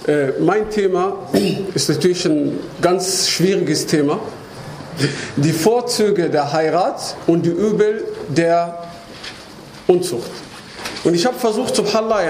Mein Thema ist natürlich ein ganz schwieriges Thema. Die Vorzüge der Heirat und die Übel der Unzucht. Und ich habe versucht, subhanallah,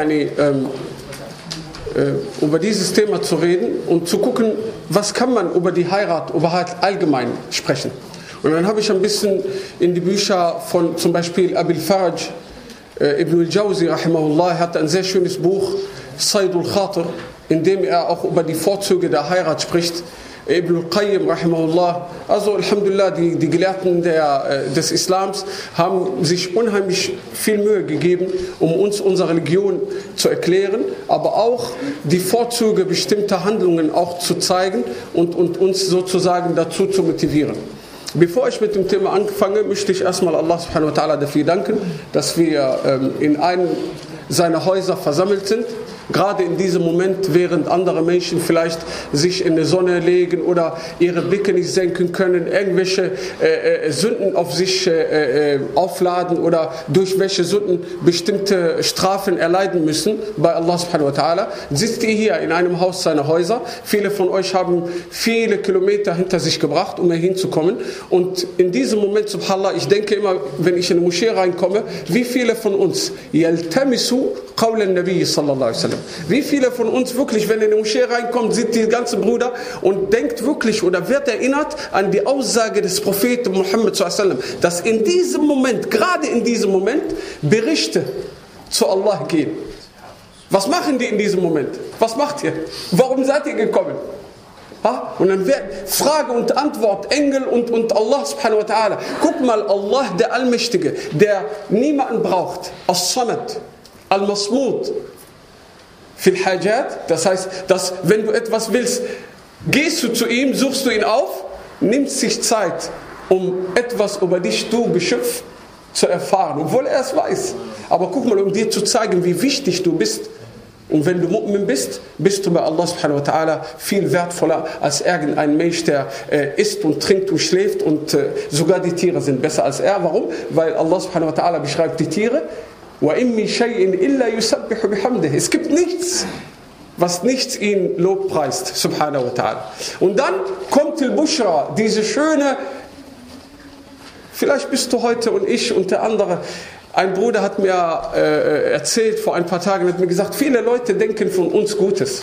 über dieses Thema zu reden und zu gucken, was kann man über die Heirat überhaupt allgemein sprechen. Und dann habe ich ein bisschen in die Bücher von zum Beispiel Abil Faraj, Ibn al-Jawzi, rahimahullah, er hat ein sehr schönes Buch, Saydul Khatir, in dem er auch über die Vorzüge der Heirat spricht. Ibn al-Qayyim, rahimahullah, also Alhamdulillah, die Gelehrten des Islams haben sich unheimlich viel Mühe gegeben, um uns unsere Religion zu erklären, aber auch die Vorzüge bestimmter Handlungen auch zu zeigen und uns sozusagen dazu zu motivieren. Bevor ich mit dem Thema anfange, möchte ich erstmal Allah subhanahu wa ta'ala dafür danken, dass wir in einem seiner Häuser versammelt sind. Gerade in diesem Moment, während andere Menschen vielleicht sich in die Sonne legen oder ihre Blicke nicht senken können, irgendwelche Sünden auf sich aufladen oder durch welche Sünden bestimmte Strafen erleiden müssen bei Allah subhanahu wa ta'ala, sitzt ihr hier in einem Haus seiner Häuser. Viele von euch haben viele Kilometer hinter sich gebracht, um hier hinzukommen. Und in diesem Moment, subhanallah, ich denke immer, wenn ich in eine Moschee reinkomme, wie viele von uns yaltamisu qawla an-nabi sallallahu alaihi wasallam. Wie viele von uns wirklich, wenn in die Moschee reinkommt, sind die ganzen Brüder und denkt wirklich oder wird erinnert an die Aussage des Propheten Muhammad sallallahu alaihi wasallam, dass in diesem Moment, gerade in diesem Moment, Berichte zu Allah gehen. Was machen die in diesem Moment? Was macht ihr? Warum seid ihr gekommen? Ha? Und dann wird Frage und Antwort, Engel und Allah subhanahu wa ta'ala. Guck mal, Allah, der Allmächtige, der niemanden braucht, As-Samad, Al-Masmud, Fil Hajat, das heißt, dass wenn du etwas willst, gehst du zu ihm, suchst du ihn auf, nimmst sich Zeit, um etwas über dich, du Geschöpf, zu erfahren, obwohl er es weiß. Aber guck mal, um dir zu zeigen, wie wichtig du bist. Und wenn du Mu'min bist, bist du bei Allah subhanahu wa ta'ala viel wertvoller als irgendein Mensch, der isst und trinkt und schläft und sogar die Tiere sind besser als er. Warum? Weil Allah subhanahu wa ta'ala beschreibt die Tiere. Es gibt nichts, was nichts ihn lobpreist, subhanahu wa ta'ala. Und dann kommt al-Bushra, diese schöne, vielleicht bist du heute und ich und der andere. Ein Bruder hat mir erzählt vor ein paar Tagen, hat mir gesagt, viele Leute denken von uns Gutes.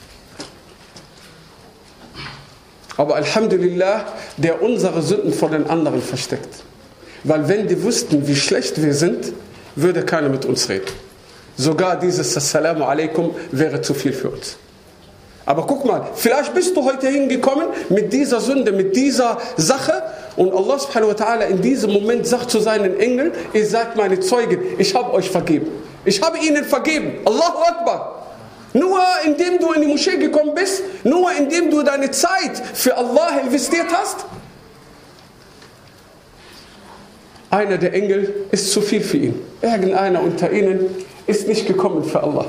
Aber Alhamdulillah, der unsere Sünden vor den anderen versteckt. Weil wenn die wüssten, wie schlecht wir sind, würde keiner mit uns reden. Sogar dieses Assalamu alaikum wäre zu viel für uns. Aber guck mal, vielleicht bist du heute hingekommen mit dieser Sünde, mit dieser Sache und Allah subhanahu wa ta'ala in diesem Moment sagt zu seinen Engeln, ihr seid meine Zeugen, ich habe euch vergeben. Ich habe ihnen vergeben. Allahu Akbar. Nur indem du in die Moschee gekommen bist, nur indem du deine Zeit für Allah investiert hast, einer der Engel ist zu viel für ihn. Irgendeiner unter ihnen ist nicht gekommen für Allah.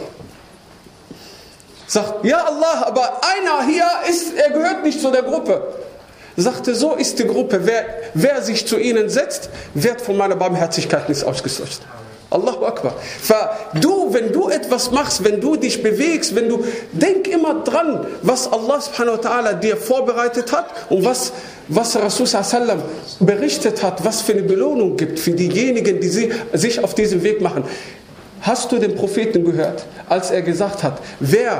Sagt, ja Allah, aber einer hier er gehört nicht zu der Gruppe. Sagte, so ist die Gruppe. Wer sich zu ihnen setzt, wird von meiner Barmherzigkeit nicht ausgelöscht. Allahu Akbar. Wenn du etwas machst, wenn du dich bewegst, denk immer dran, was Allah subhanahu wa ta'ala dir vorbereitet hat und was Rasul sallam berichtet hat, was für eine Belohnung gibt für diejenigen, die sich auf diesem Weg machen. Hast du den Propheten gehört, als er gesagt hat, wer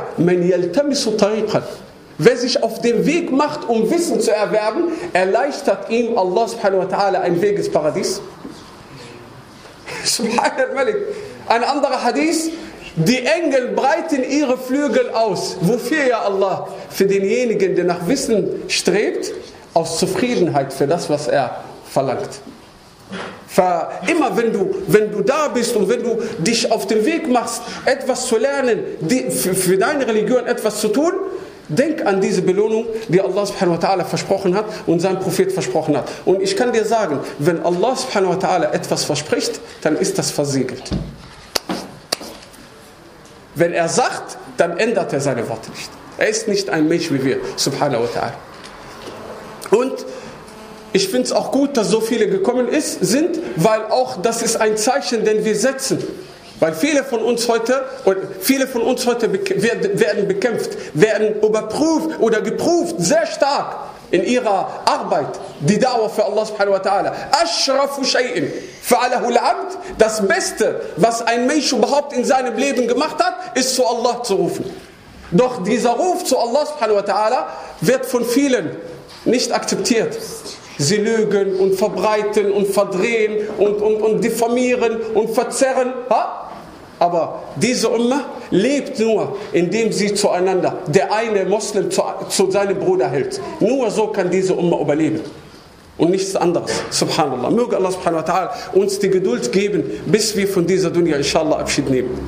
sich auf den Weg macht, um Wissen zu erwerben, erleichtert ihm Allah subhanahu wa ta'ala ein Weg ins Paradies? Subhanallah Malik. Ein anderer Hadith, die Engel breiten ihre Flügel aus. Wofür, ja Allah? Für denjenigen, der nach Wissen strebt, aus Zufriedenheit für das, was er verlangt. Immer wenn du da bist und wenn du dich auf den Weg machst, etwas zu lernen, für deine Religion etwas zu tun, denk an diese Belohnung, die Allah subhanahu wa ta'ala versprochen hat und sein Prophet versprochen hat. Und ich kann dir sagen, wenn Allah subhanahu wa ta'ala etwas verspricht, dann ist das versiegelt. Wenn er sagt, dann ändert er seine Worte nicht. Er ist nicht ein Mensch wie wir, subhanahu wa ta'ala. Und ich finde es auch gut, dass so viele gekommen sind, weil auch das ist ein Zeichen, den wir setzen. Weil viele von uns heute werden bekämpft, werden überprüft oder geprüft, sehr stark in ihrer Arbeit. Die Dauer für Allah subhanahu wa ta'ala. Ashrafu shay'in fa'alahu al-'abd. Das Beste, was ein Mensch überhaupt in seinem Leben gemacht hat, ist zu Allah zu rufen. Doch dieser Ruf zu Allah subhanahu wa ta'ala wird von vielen nicht akzeptiert. Sie lügen und verbreiten und verdrehen und diffamieren und verzerren. Ha? Aber diese Ummah lebt nur, indem sie zueinander, der eine Moslem zu seinem Bruder hält. Nur so kann diese Ummah überleben. Und nichts anderes. Subhanallah. Möge Allah subhanahu wa ta'ala uns die Geduld geben, bis wir von dieser Dunya inshallah Abschied nehmen.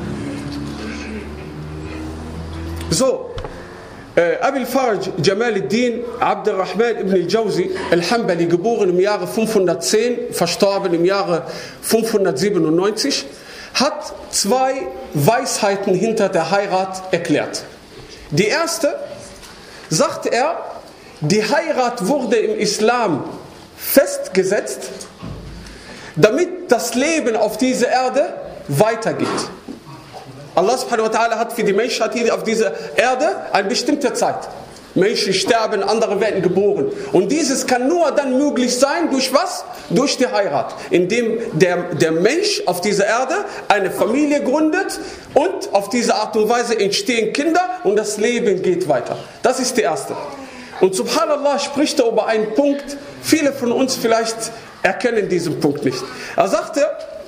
So. Abil Faraj Jamal al-Din Abdurrahman ibn al-Jawzi al-Hanbali, geboren im Jahre 510, verstorben im Jahre 597, hat zwei Weisheiten hinter der Heirat erklärt. Die erste, sagt er, die Heirat wurde im Islam festgesetzt, damit das Leben auf dieser Erde weitergeht. Allah subhanahu wa ta'ala hat für die Menschheit hier auf dieser Erde eine bestimmte Zeit. Menschen sterben, andere werden geboren. Und dieses kann nur dann möglich sein, durch was? Durch die Heirat. Indem der Mensch auf dieser Erde eine Familie gründet und auf diese Art und Weise entstehen Kinder und das Leben geht weiter. Das ist die erste. Und subhanallah spricht er über einen Punkt, viele von uns vielleicht erkennen diesen Punkt nicht. Er sagte,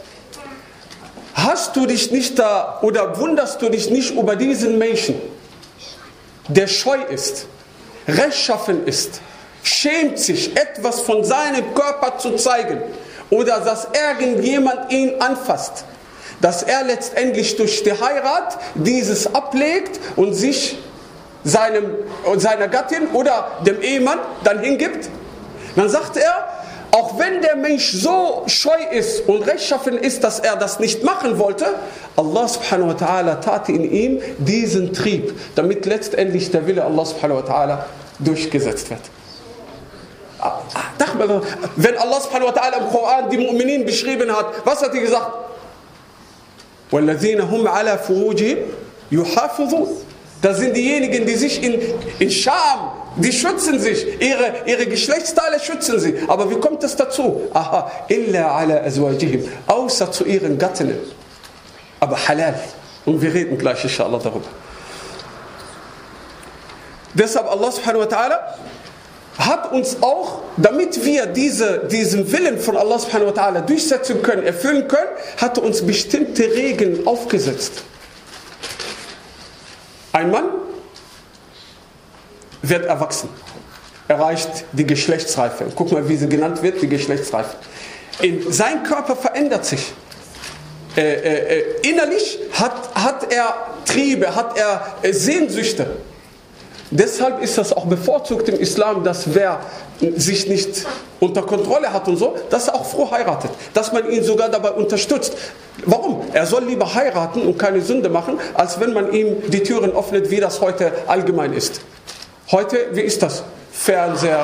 hast du dich nicht da oder wunderst du dich nicht über diesen Menschen, der scheu ist, rechtschaffen ist, schämt sich, etwas von seinem Körper zu zeigen oder dass irgendjemand ihn anfasst, dass er letztendlich durch die Heirat dieses ablegt und sich seiner Gattin oder dem Ehemann dann hingibt? Dann sagt er, auch wenn der Mensch so scheu ist und rechtschaffen ist, dass er das nicht machen wollte, Allah subhanahu wa ta'ala tat in ihm diesen Trieb, damit letztendlich der Wille Allah subhanahu wa ta'ala durchgesetzt wird. Wenn Allah subhanahu wa ta'ala im Koran die Mu'minin beschrieben hat, was hat er gesagt? وَالَّذِينَ هُمْ عَلَى فُرُوجِهِمْ يُحَافِظُونَ. Das sind diejenigen, die sich in Scham, die schützen sich, ihre Geschlechtsteile schützen sie. Aber wie kommt es dazu? Aha, illa ala azwajihim, außer zu ihren Gattinnen. Aber halal. Und wir reden gleich inshallah darüber. Deshalb Allah subhanahu wa ta'ala hat uns auch, damit wir diesen Willen von Allah subhanahu wa ta'ala durchsetzen können, erfüllen können, hat er uns bestimmte Regeln aufgesetzt. Ein Mann wird erwachsen, erreicht die Geschlechtsreife. Guck mal, wie sie genannt wird, die Geschlechtsreife. Sein Körper verändert sich. Innerlich hat er Triebe, hat er Sehnsüchte. Deshalb ist das auch bevorzugt im Islam, dass wer sich nicht unter Kontrolle hat und so, dass er auch froh heiratet. Dass man ihn sogar dabei unterstützt. Warum? Er soll lieber heiraten und keine Sünde machen, als wenn man ihm die Türen öffnet, wie das heute allgemein ist. Heute, wie ist das? Fernseher,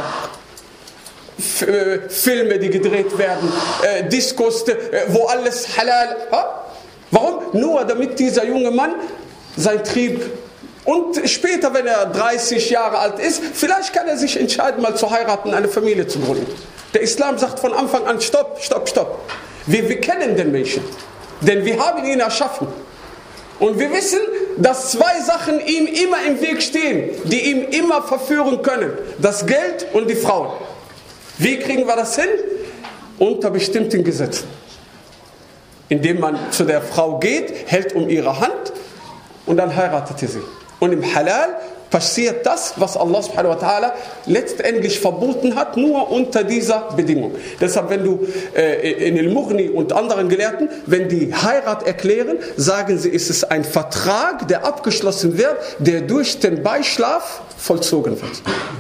Filme, die gedreht werden, Diskos, wo alles halal. Warum? Nur damit dieser junge Mann sein Trieb und später, wenn er 30 Jahre alt ist, vielleicht kann er sich entscheiden, mal zu heiraten, eine Familie zu gründen. Der Islam sagt von Anfang an, stopp, stopp, stopp. Wir kennen den Menschen, denn wir haben ihn erschaffen. Und wir wissen, dass zwei Sachen ihm immer im Weg stehen, die ihn immer verführen können. Das Geld und die Frauen. Wie kriegen wir das hin? Unter bestimmten Gesetzen. Indem man zu der Frau geht, hält um ihre Hand und dann heiratet er sie. Und im Halal passiert das, was Allah subhanahu wa ta'ala letztendlich verboten hat, nur unter dieser Bedingung. Deshalb, wenn du in Al-Mughni und anderen Gelehrten, wenn die Heirat erklären, sagen sie, es ist ein Vertrag, der abgeschlossen wird, der durch den Beischlaf vollzogen wird.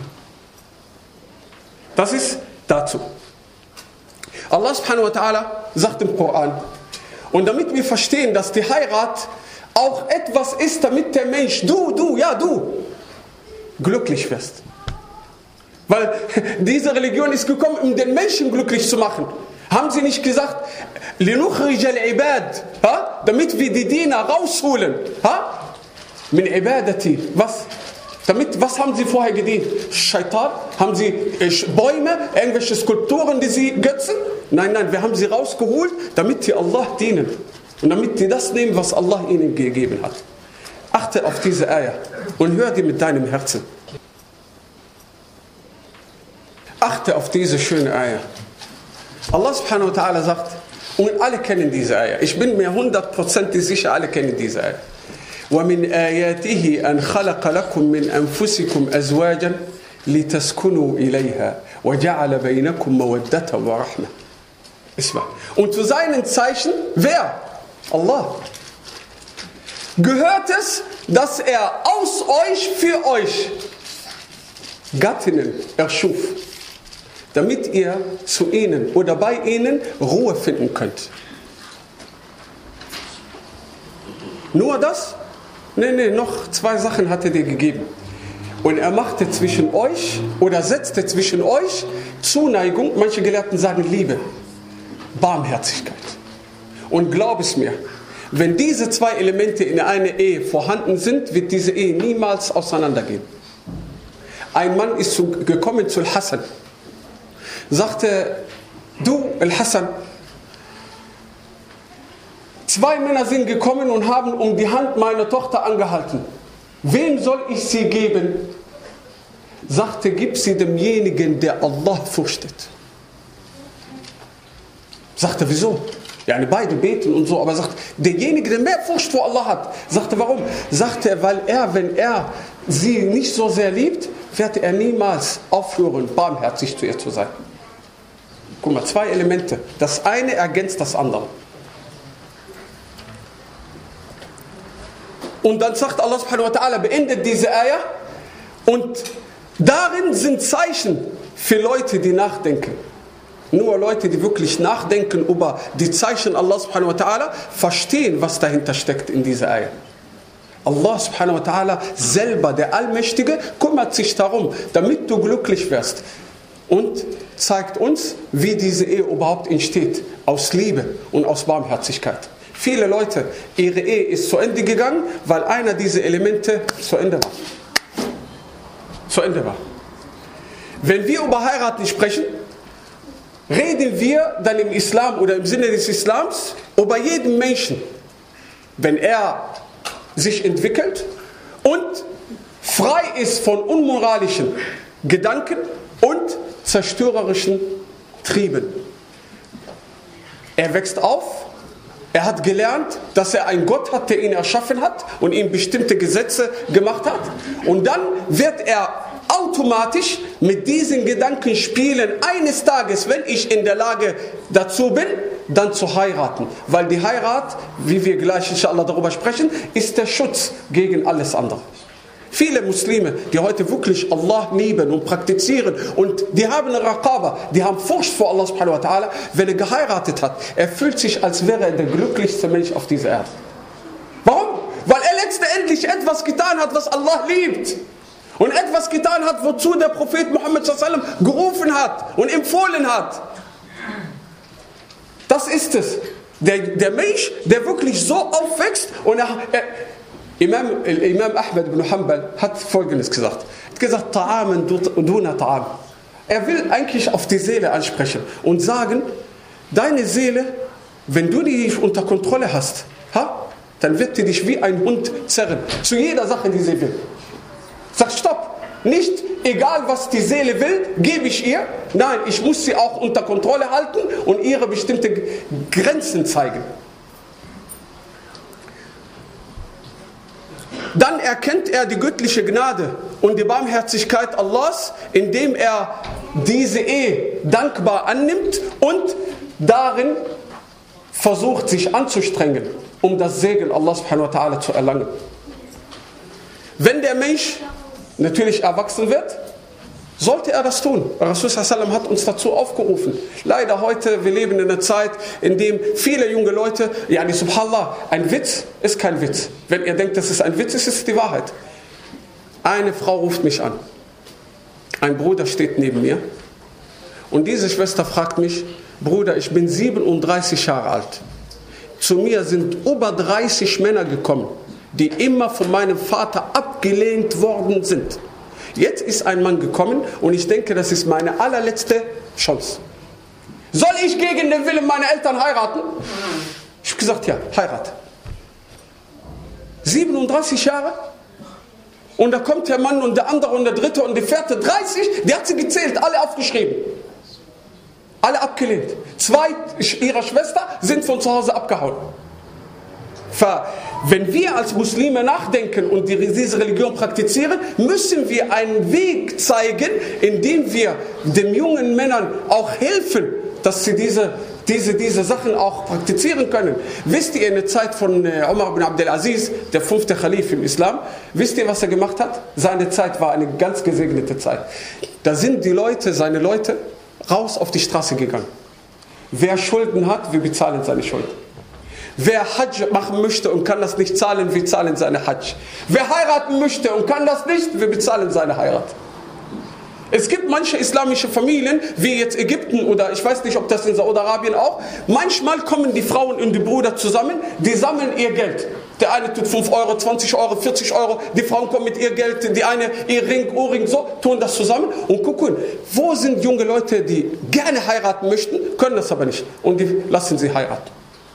Das ist dazu. Allah subhanahu wa ta'ala sagt im Koran, und damit wir verstehen, dass die Heirat auch etwas ist, damit der Mensch, du, glücklich wirst. Weil diese Religion ist gekommen, um den Menschen glücklich zu machen. Haben sie nicht gesagt, لِنُخْرِجَ الْعِبَادِ, damit wir die Diener rausholen, min ibadati, was haben sie vorher gedient? Shaitan? Haben sie Bäume, irgendwelche Skulpturen, die sie götzen? Nein, wir haben sie rausgeholt, damit die Allah dienen. Und damit die das nehmen, was Allah ihnen gegeben hat. Achte auf diese Ayah und hör die mit deinem Herzen. Achte auf diese schöne Ayah. Allah subhanahu wa ta'ala sagt, und alle kennen diese Ayah. Ich bin mir 100% sicher, alle kennen diese Ayah. وَمِنْ آيَاتِهِ أَنْ خَلَقَ لَكُمْ مِنْ أَنفُسِكُمْ أَزْوَاجًا لِتَسْكُنُوا إِلَيْهَا وَجَعَلَ بَيْنَكُمْ مَوَدَّةً وَرَحْمَةً. Und zu seinen Zeichen, wer? Allah. Gehört es, dass er aus euch, für euch Gattinnen erschuf, damit ihr zu ihnen oder bei ihnen Ruhe finden könnt. Nur das? Nee, noch 2 Sachen hat er dir gegeben. Und er machte zwischen euch oder setzte zwischen euch Zuneigung, manche Gelehrten sagen Liebe, Barmherzigkeit. Und glaub es mir, wenn diese 2 Elemente in einer Ehe vorhanden sind, wird diese Ehe niemals auseinandergehen. Ein Mann ist gekommen zu Al-Hassan, sagte, du Al-Hassan, 2 Männer sind gekommen und haben um die Hand meiner Tochter angehalten. Wem soll ich sie geben? Sagte, gib sie demjenigen, der Allah fürchtet. Sagte, wieso? Ja, beide beten und so, aber sagt, derjenige, der mehr Furcht vor Allah hat. Sagte, warum? Sagte, weil wenn er sie nicht so sehr liebt, wird er niemals aufhören, barmherzig zu ihr zu sein. Guck mal, 2 Elemente. Das eine ergänzt das andere. Und dann sagt Allah subhanahu wa ta'ala, beendet diese Ayah, und darin sind Zeichen für Leute, die nachdenken. Nur Leute, die wirklich nachdenken über die Zeichen Allah subhanahu wa ta'ala, verstehen, was dahinter steckt in dieser Ayah. Allah subhanahu wa ta'ala selber, der Allmächtige, kümmert sich darum, damit du glücklich wirst. Und zeigt uns, wie diese Ehe überhaupt entsteht. Aus Liebe und aus Barmherzigkeit. Viele Leute, ihre Ehe ist zu Ende gegangen, weil einer dieser Elemente zu Ende war. Wenn wir über Heiraten sprechen, reden wir dann im Islam oder im Sinne des Islams über jeden Menschen, wenn er sich entwickelt und frei ist von unmoralischen Gedanken und zerstörerischen Trieben. Er wächst auf. Er hat gelernt, dass er einen Gott hat, der ihn erschaffen hat und ihm bestimmte Gesetze gemacht hat. Und dann wird er automatisch mit diesen Gedanken spielen, eines Tages, wenn ich in der Lage dazu bin, dann zu heiraten. Weil die Heirat, wie wir gleich inshallah darüber sprechen, ist der Schutz gegen alles andere. Viele Muslime, die heute wirklich Allah lieben und praktizieren und die haben eine Raqaba, die haben Furcht vor Allah subhanahu wa ta'ala, wenn er geheiratet hat, er fühlt sich, als wäre er der glücklichste Mensch auf dieser Erde. Warum? Weil er letztendlich etwas getan hat, was Allah liebt. Und etwas getan hat, wozu der Prophet Muhammad sallallahu alaihi wasallam gerufen hat und empfohlen hat. Das ist es. Der Mensch, der wirklich so aufwächst und Imam Ahmad ibn Hanbal hat Folgendes gesagt. Er hat gesagt, Ta'amen duna ta'am. Er will eigentlich auf die Seele ansprechen und sagen, deine Seele, wenn du die unter Kontrolle hast, dann wird die dich wie ein Hund zerren. Zu jeder Sache, die sie will. Sag, stopp. Nicht egal, was die Seele will, gebe ich ihr. Nein, ich muss sie auch unter Kontrolle halten und ihre bestimmte Grenzen zeigen. Dann erkennt er die göttliche Gnade und die Barmherzigkeit Allahs, indem er diese Ehe dankbar annimmt und darin versucht, sich anzustrengen, um das Segen Allah subhanahu wa ta'ala zu erlangen. Wenn der Mensch natürlich erwachsen wird, sollte er das tun. Rasul sallam hat uns dazu aufgerufen. Leider heute, wir leben in einer Zeit, in der viele junge Leute, subhanallah, ein Witz ist kein Witz. Wenn ihr denkt, das ist ein Witz, ist es die Wahrheit. Eine Frau ruft mich an. Ein Bruder steht neben mir. Und diese Schwester fragt mich, Bruder, ich bin 37 Jahre alt. Zu mir sind über 30 Männer gekommen, die immer von meinem Vater abgelehnt worden sind. Jetzt ist ein Mann gekommen und ich denke, das ist meine allerletzte Chance. Soll ich gegen den Willen meiner Eltern heiraten? Ich habe gesagt, ja, heirat. 37 Jahre? Und da kommt der Mann und der andere und der dritte und der vierte, 30, die hat sie gezählt, alle aufgeschrieben. Alle abgelehnt. 2 ihrer Schwester sind von zu Hause abgehauen. Wenn wir als Muslime nachdenken und diese Religion praktizieren, müssen wir einen Weg zeigen, indem wir den jungen Männern auch helfen, dass sie diese Sachen auch praktizieren können. Wisst ihr, in der Zeit von Umar ibn Abdel Aziz, der 5. Khalif im Islam, wisst ihr, was er gemacht hat? Seine Zeit war eine ganz gesegnete Zeit. Da sind seine Leute, raus auf die Straße gegangen. Wer Schulden hat, wir bezahlen seine Schulden. Wer Hajj machen möchte und kann das nicht zahlen, wir zahlen seine Hajj. Wer heiraten möchte und kann das nicht, wir bezahlen seine Heirat. Es gibt manche islamische Familien, wie jetzt Ägypten oder ich weiß nicht, ob das in Saudi-Arabien auch, manchmal kommen die Frauen und die Brüder zusammen, die sammeln ihr Geld. Der eine tut 5 Euro, 20 Euro, 40 Euro, die Frauen kommen mit ihr Geld, die eine ihr Ring, Ohrring, so, tun das zusammen und gucken, wo sind junge Leute, die gerne heiraten möchten, können das aber nicht und die lassen sie heiraten.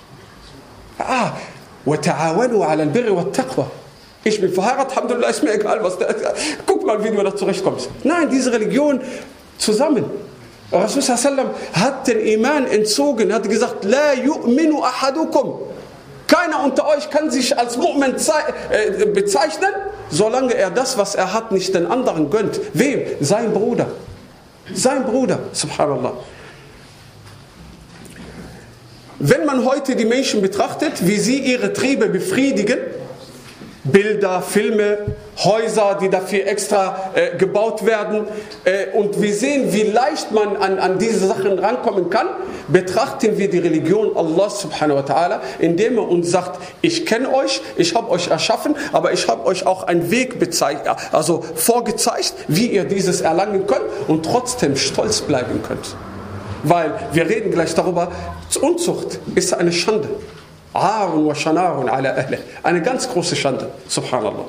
وَتَعَاوَنُوا عَلَى الْبِرِّ وَالتَّقْوَى. Ich bin verheiratet, Alhamdulillah, ist mir egal, was der. Guck mal, wie du da zurechtkommst. Nein, diese Religion zusammen. Rasul sallam hat den Iman entzogen, hat gesagt, La yu'minu ahadukum. Keiner unter euch kann sich als Mu'min bezeichnen, solange er das, was er hat, nicht den anderen gönnt. Wem? Sein Bruder. Sein Bruder, subhanallah. Wenn man heute die Menschen betrachtet, wie sie ihre Triebe befriedigen, Bilder, Filme, Häuser, die dafür extra gebaut werden, und wir sehen, wie leicht man an diese Sachen rankommen kann, betrachten wir die Religion Allah subhanahu wa ta'ala, indem er uns sagt, ich kenne euch, ich habe euch erschaffen, aber ich habe euch auch einen Weg vorgezeigt, wie ihr dieses erlangen könnt und trotzdem stolz bleiben könnt. Weil wir reden gleich darüber, Unzucht ist eine Schande. Eine ganz große Schande. Subhanallah.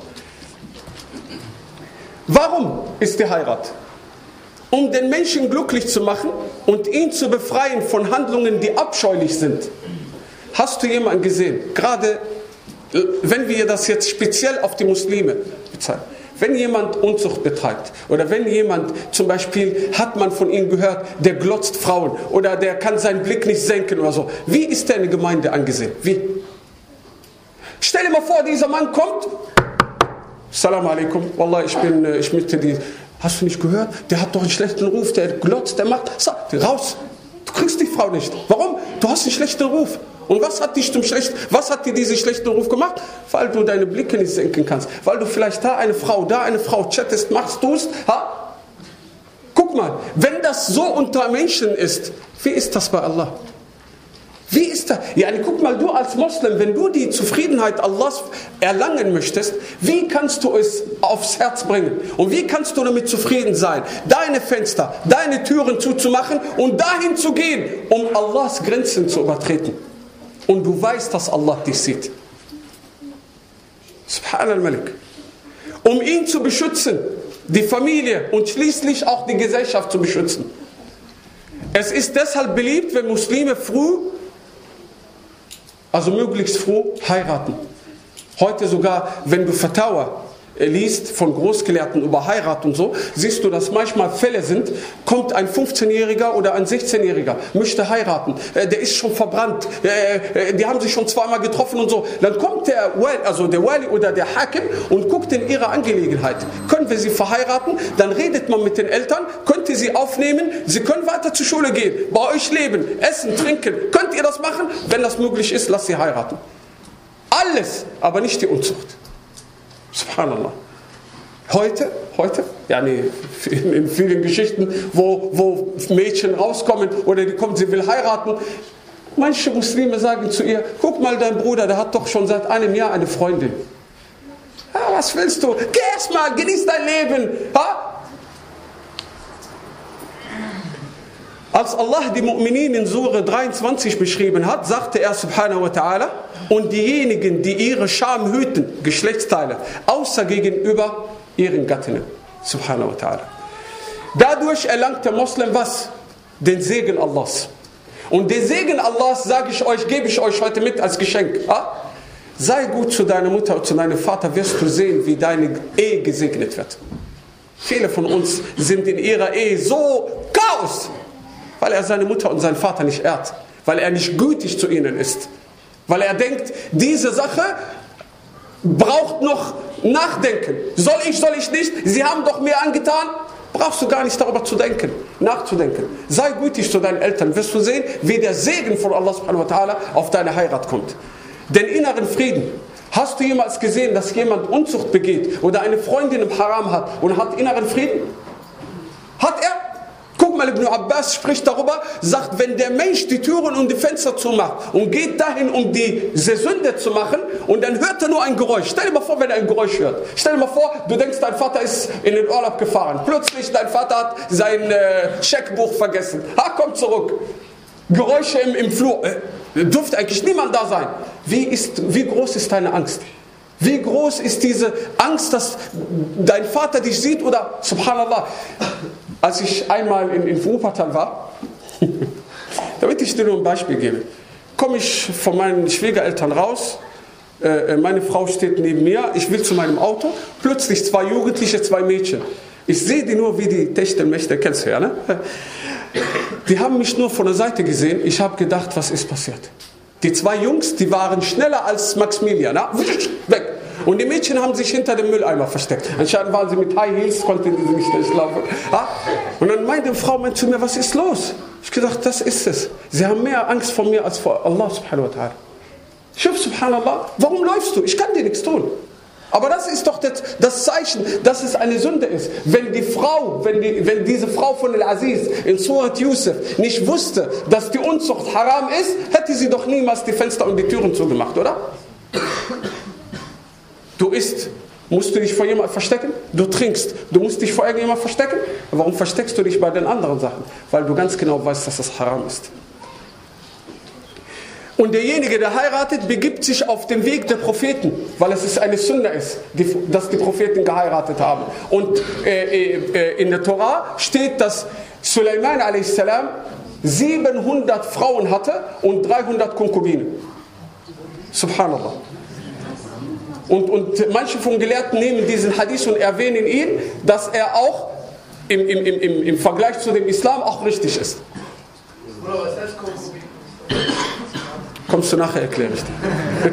Warum ist die Heirat? Um den Menschen glücklich zu machen und ihn zu befreien von Handlungen, die abscheulich sind. Hast du jemanden gesehen, gerade wenn wir das jetzt speziell auf die Muslime bezeichnen, wenn jemand Unzucht betreibt oder wenn jemand zum Beispiel, hat man von ihm gehört, der glotzt Frauen oder der kann seinen Blick nicht senken oder so. Wie ist der in der Gemeinde angesehen? Wie? Stell dir mal vor, dieser Mann kommt. Salam alaikum, Wallah, ich möchte die. Hast du nicht gehört? Der hat doch einen schlechten Ruf, der glotzt, der macht. Raus! Du kriegst die Frau nicht. Warum? Du hast einen schlechten Ruf. Und was hat dir diesen schlechten Ruf gemacht? Weil du deine Blicke nicht senken kannst. Weil du vielleicht da eine Frau chattest, machst, tust. Guck mal, wenn das so unter Menschen ist, wie ist das bei Allah? Wie ist das? Guck mal, du als Moslem, wenn du die Zufriedenheit Allahs erlangen möchtest, wie kannst du es aufs Herz bringen? Und wie kannst du damit zufrieden sein? Deine Fenster, deine Türen zuzumachen und dahin zu gehen, um Allahs Grenzen zu übertreten. Und du weißt, dass Allah dich sieht. Subhanal Malik. Um ihn zu beschützen, die Familie und schließlich auch die Gesellschaft zu beschützen. Es ist deshalb beliebt, wenn Muslime möglichst früh heiraten. Heute sogar, wenn du Fatawa liest von Großgelehrten über Heirat und so, siehst du, dass manchmal Fälle sind, kommt ein 15-Jähriger oder ein 16-Jähriger, möchte heiraten, der ist schon verbrannt, die haben sich schon zweimal getroffen und so. Dann kommt der Wali oder der Hakim und guckt in ihre Angelegenheit. Können wir sie verheiraten? Dann redet man mit den Eltern, könnt ihr sie aufnehmen, sie können weiter zur Schule gehen, bei euch leben, essen, trinken. Könnt ihr das machen? Wenn das möglich ist, lasst sie heiraten. Alles, aber nicht die Unzucht. Subhanallah. Heute, in vielen Geschichten, wo Mädchen rauskommen oder die kommen, sie will heiraten, manche Muslime sagen zu ihr, guck mal, dein Bruder, der hat doch schon seit einem Jahr eine Freundin. Ja, was willst du? Geh erst mal, genieß dein Leben. Als Allah die Mu'minin in Surah 23 beschrieben hat, sagte er subhanahu wa ta'ala, und diejenigen, die ihre Scham hüten, Geschlechtsteile, außer gegenüber ihren Gattinnen. Subhanahu wa ta'ala. Dadurch erlangt der Moslem was? Den Segen Allahs. Und den Segen Allahs, sage ich euch, gebe ich euch heute mit als Geschenk. Sei gut zu deiner Mutter und zu deinem Vater, wirst du sehen, wie deine Ehe gesegnet wird. Viele von uns sind in ihrer Ehe so Chaos, weil er seine Mutter und seinen Vater nicht ehrt, weil er nicht gütig zu ihnen ist, weil er denkt, diese Sache braucht noch Nachdenken. Soll ich nicht? Sie haben doch mir angetan. Brauchst du gar nicht darüber zu denken, nachzudenken. Sei gütig zu deinen Eltern, wirst du sehen, wie der Segen von Allah subhanahu wa ta'ala auf deine Heirat kommt. Den inneren Frieden. Hast du jemals gesehen, dass jemand Unzucht begeht oder eine Freundin im Haram hat und hat inneren Frieden? Hat er? Guck mal, Ibn Abbas spricht darüber, sagt, wenn der Mensch die Türen und die Fenster zumacht und geht dahin, um diese Sünde zu machen, und dann hört er nur ein Geräusch. Stell dir mal vor, wenn er ein Geräusch hört. Stell dir mal vor, du denkst, dein Vater ist in den Urlaub gefahren. Plötzlich, dein Vater hat sein Scheckbuch vergessen. Komm zurück. Geräusche im Flur. Dürfte eigentlich niemand da sein. Wie groß ist deine Angst? Wie groß ist diese Angst, dass dein Vater dich sieht? Oder, subhanallah, als ich einmal in Wuppertal war, damit ich dir nur ein Beispiel gebe, komme ich von meinen Schwiegereltern raus, meine Frau steht neben mir, ich will zu meinem Auto, plötzlich 2 Jugendliche, 2 Mädchen. Ich sehe die nur wie die Techtelmächte, kennst du ja, ne? Die haben mich nur von der Seite gesehen, ich habe gedacht, was ist passiert? Die 2 Jungs, die waren schneller als Maximilian, weg. Und die Mädchen haben sich hinter dem Mülleimer versteckt. Anscheinend waren sie mit High Heels, konnten sie nicht durchlaufen. Und dann meinte die Frau zu mir, was ist los? Ich habe gedacht, das ist es. Sie haben mehr Angst vor mir als vor Allah subhanahu wa ta'ala. Schuf, subhanallah, warum läufst du? Ich kann dir nichts tun. Aber das ist doch das Zeichen, dass es eine Sünde ist. Wenn diese Frau von Al-Aziz in Surat Yusuf nicht wusste, dass die Unzucht haram ist, hätte sie doch niemals die Fenster und die Türen zugemacht, oder? Du isst, musst du dich vor jemandem verstecken? Du trinkst, du musst dich vor irgendjemandem verstecken? Warum versteckst du dich bei den anderen Sachen? Weil du ganz genau weißt, dass das haram ist. Und derjenige, der heiratet, begibt sich auf den Weg der Propheten, weil es eine Sünde ist, dass die Propheten geheiratet haben. Und in der Tora steht, dass Sulaiman a.s. 700 Frauen hatte und 300 Konkubinen. Subhanallah. Und manche von Gelehrten nehmen diesen Hadith und erwähnen ihn, dass er auch im Vergleich zu dem Islam auch richtig ist. Was heißt Konkubin? Kommst du nachher, erkläre ich dir.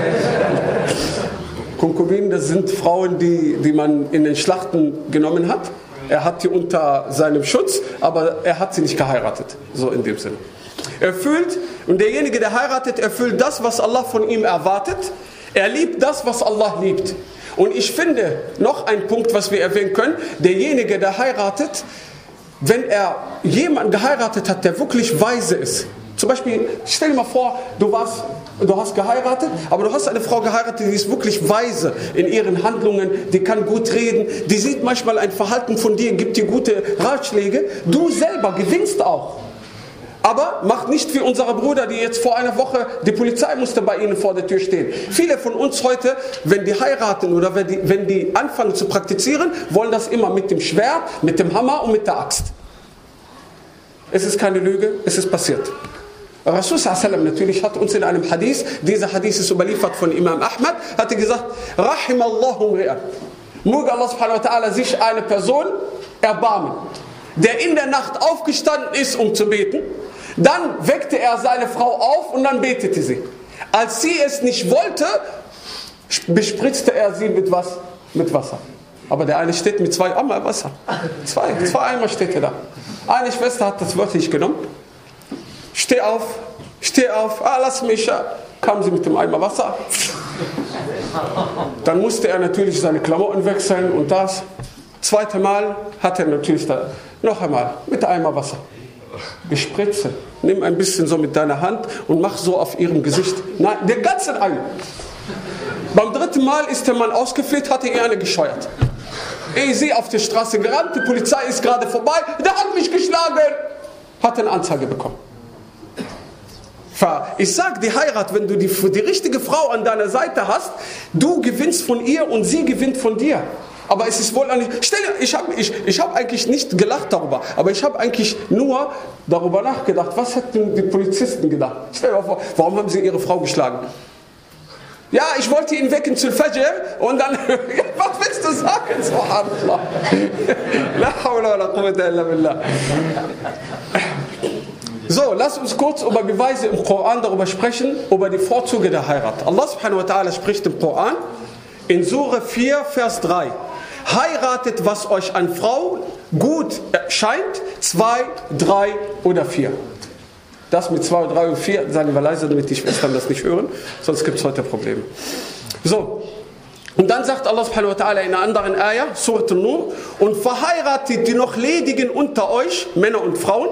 Konkubinen, das sind Frauen, die man in den Schlachten genommen hat. Er hat die unter seinem Schutz, aber er hat sie nicht geheiratet. So in dem Sinne. Und derjenige, der heiratet, erfüllt das, was Allah von ihm erwartet. Er liebt das, was Allah liebt. Und ich finde, noch ein Punkt, was wir erwähnen können, derjenige, der heiratet, wenn er jemanden geheiratet hat, der wirklich weise ist. Zum Beispiel, stell dir mal vor, du hast geheiratet, aber du hast eine Frau geheiratet, die ist wirklich weise in ihren Handlungen, die kann gut reden, die sieht manchmal ein Verhalten von dir, gibt dir gute Ratschläge. Du selber gewinnst auch. Aber macht nicht wie unser Bruder, die jetzt vor einer Woche, die Polizei musste bei ihnen vor der Tür stehen. Viele von uns heute, wenn die heiraten oder wenn die anfangen zu praktizieren, wollen das immer mit dem Schwert, mit dem Hammer und mit der Axt. Es ist keine Lüge, es ist passiert. Rasul sallam natürlich hat uns in einem Hadith, dieser Hadith ist überliefert von Imam Ahmad, hat er gesagt, Rahimallahu mri'an. Möge Allah subhanahu wa ta'ala sich eine Person erbarmen, der in der Nacht aufgestanden ist, um zu beten. Dann weckte er seine Frau auf und dann betete sie. Als sie es nicht wollte, bespritzte er sie mit Wasser. Aber der eine steht mit 2 Eimer Wasser. Zwei Eimer steht er da. Eine Schwester hat das wörtlich genommen. Steh auf, lass mich. Kam sie mit dem Eimer Wasser. Dann musste er natürlich seine Klamotten wechseln und das. 2. Mal hat er natürlich noch einmal mit Eimer Wasser. Bespritze. Nimm ein bisschen so mit deiner Hand und mach so auf ihrem Gesicht. Nein, den ganzen Eimer. Beim 3. Mal ist der Mann ausgeflippt, hat ihr eine gescheuert. Ehe sie auf der Straße gerannt, die Polizei ist gerade vorbei, der hat mich geschlagen. hat eine Anzeige bekommen. Ich sage, die Heirat, wenn du die richtige Frau an deiner Seite hast, du gewinnst von ihr und sie gewinnt von dir. Aber es ist wohl eigentlich, ich habe eigentlich nicht gelacht darüber, aber ich habe eigentlich nur darüber nachgedacht, was hätten die Polizisten gedacht? Stell dir mal vor, warum haben sie ihre Frau geschlagen? Ja, ich wollte ihn wecken zu Fajr und dann, was willst du sagen? Subhanallah. La hawla wa la quwwata illa billah. So, lass uns kurz über Beweise im Koran darüber sprechen, über die Vorzüge der Heirat. Allah subhanahu wa ta'ala spricht im Koran in Sure 4, Vers 3. Heiratet, was euch an Frau gut scheint, 2, 3 oder 4. Das mit 2, 3 und 4, sagen wir leise, damit die Schwestern das nicht hören, sonst gibt es heute Probleme. So, und dann sagt Allah subhanahu wa ta'ala in einer anderen Ayah, Surat An-Nur, und verheiratet die noch Ledigen unter euch, Männer und Frauen,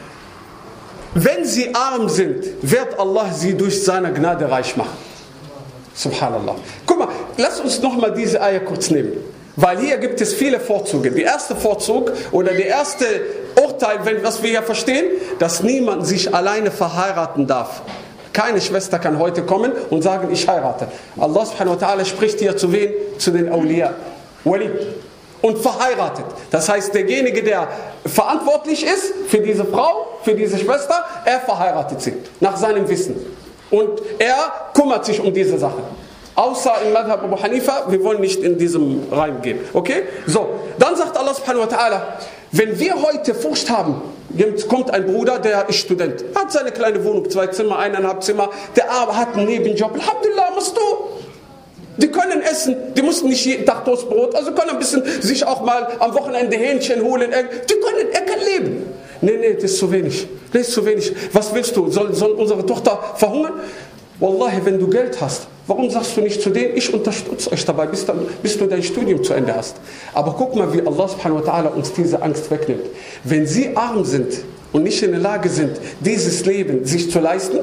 wenn sie arm sind, wird Allah sie durch seine Gnade reich machen. Subhanallah. Guck mal, lass uns nochmal diese Ayah kurz nehmen. Weil hier gibt es viele Vorzüge. Der erste Vorzug oder der erste Urteil, was wir ja verstehen, dass niemand sich alleine verheiraten darf. Keine Schwester kann heute kommen und sagen, ich heirate. Allah subhanahu wa ta'ala spricht hier zu wen? Zu den Awliya. Wali. Und verheiratet. Das heißt, derjenige, der verantwortlich ist für diese Frau, für diese Schwester, er verheiratet sie. Nach seinem Wissen. Und er kümmert sich um diese Sache. Außer im Madhab Abu Hanifa, wir wollen nicht in diesem Reim gehen. Okay? So, dann sagt Allah subhanahu wa ta'ala, wenn wir heute Furcht haben, kommt ein Bruder, der ist Student, hat seine kleine Wohnung, 2 Zimmer, 1,5 Zimmer, der hat einen Nebenjob, Alhamdulillah, musst du. Die können essen, die mussten nicht jeden Tag Toastbrot, also können ein bisschen sich auch mal am Wochenende Hähnchen holen. Er kann leben. Nee, das ist zu wenig. Das ist zu wenig. Was willst du? Soll unsere Tochter verhungern? Wallahi, wenn du Geld hast, warum sagst du nicht zu denen, ich unterstütze euch dabei, bis du dein Studium zu Ende hast. Aber guck mal, wie Allah subhanahu wa ta'ala uns diese Angst wegnimmt. Wenn sie arm sind und nicht in der Lage sind, dieses Leben sich zu leisten,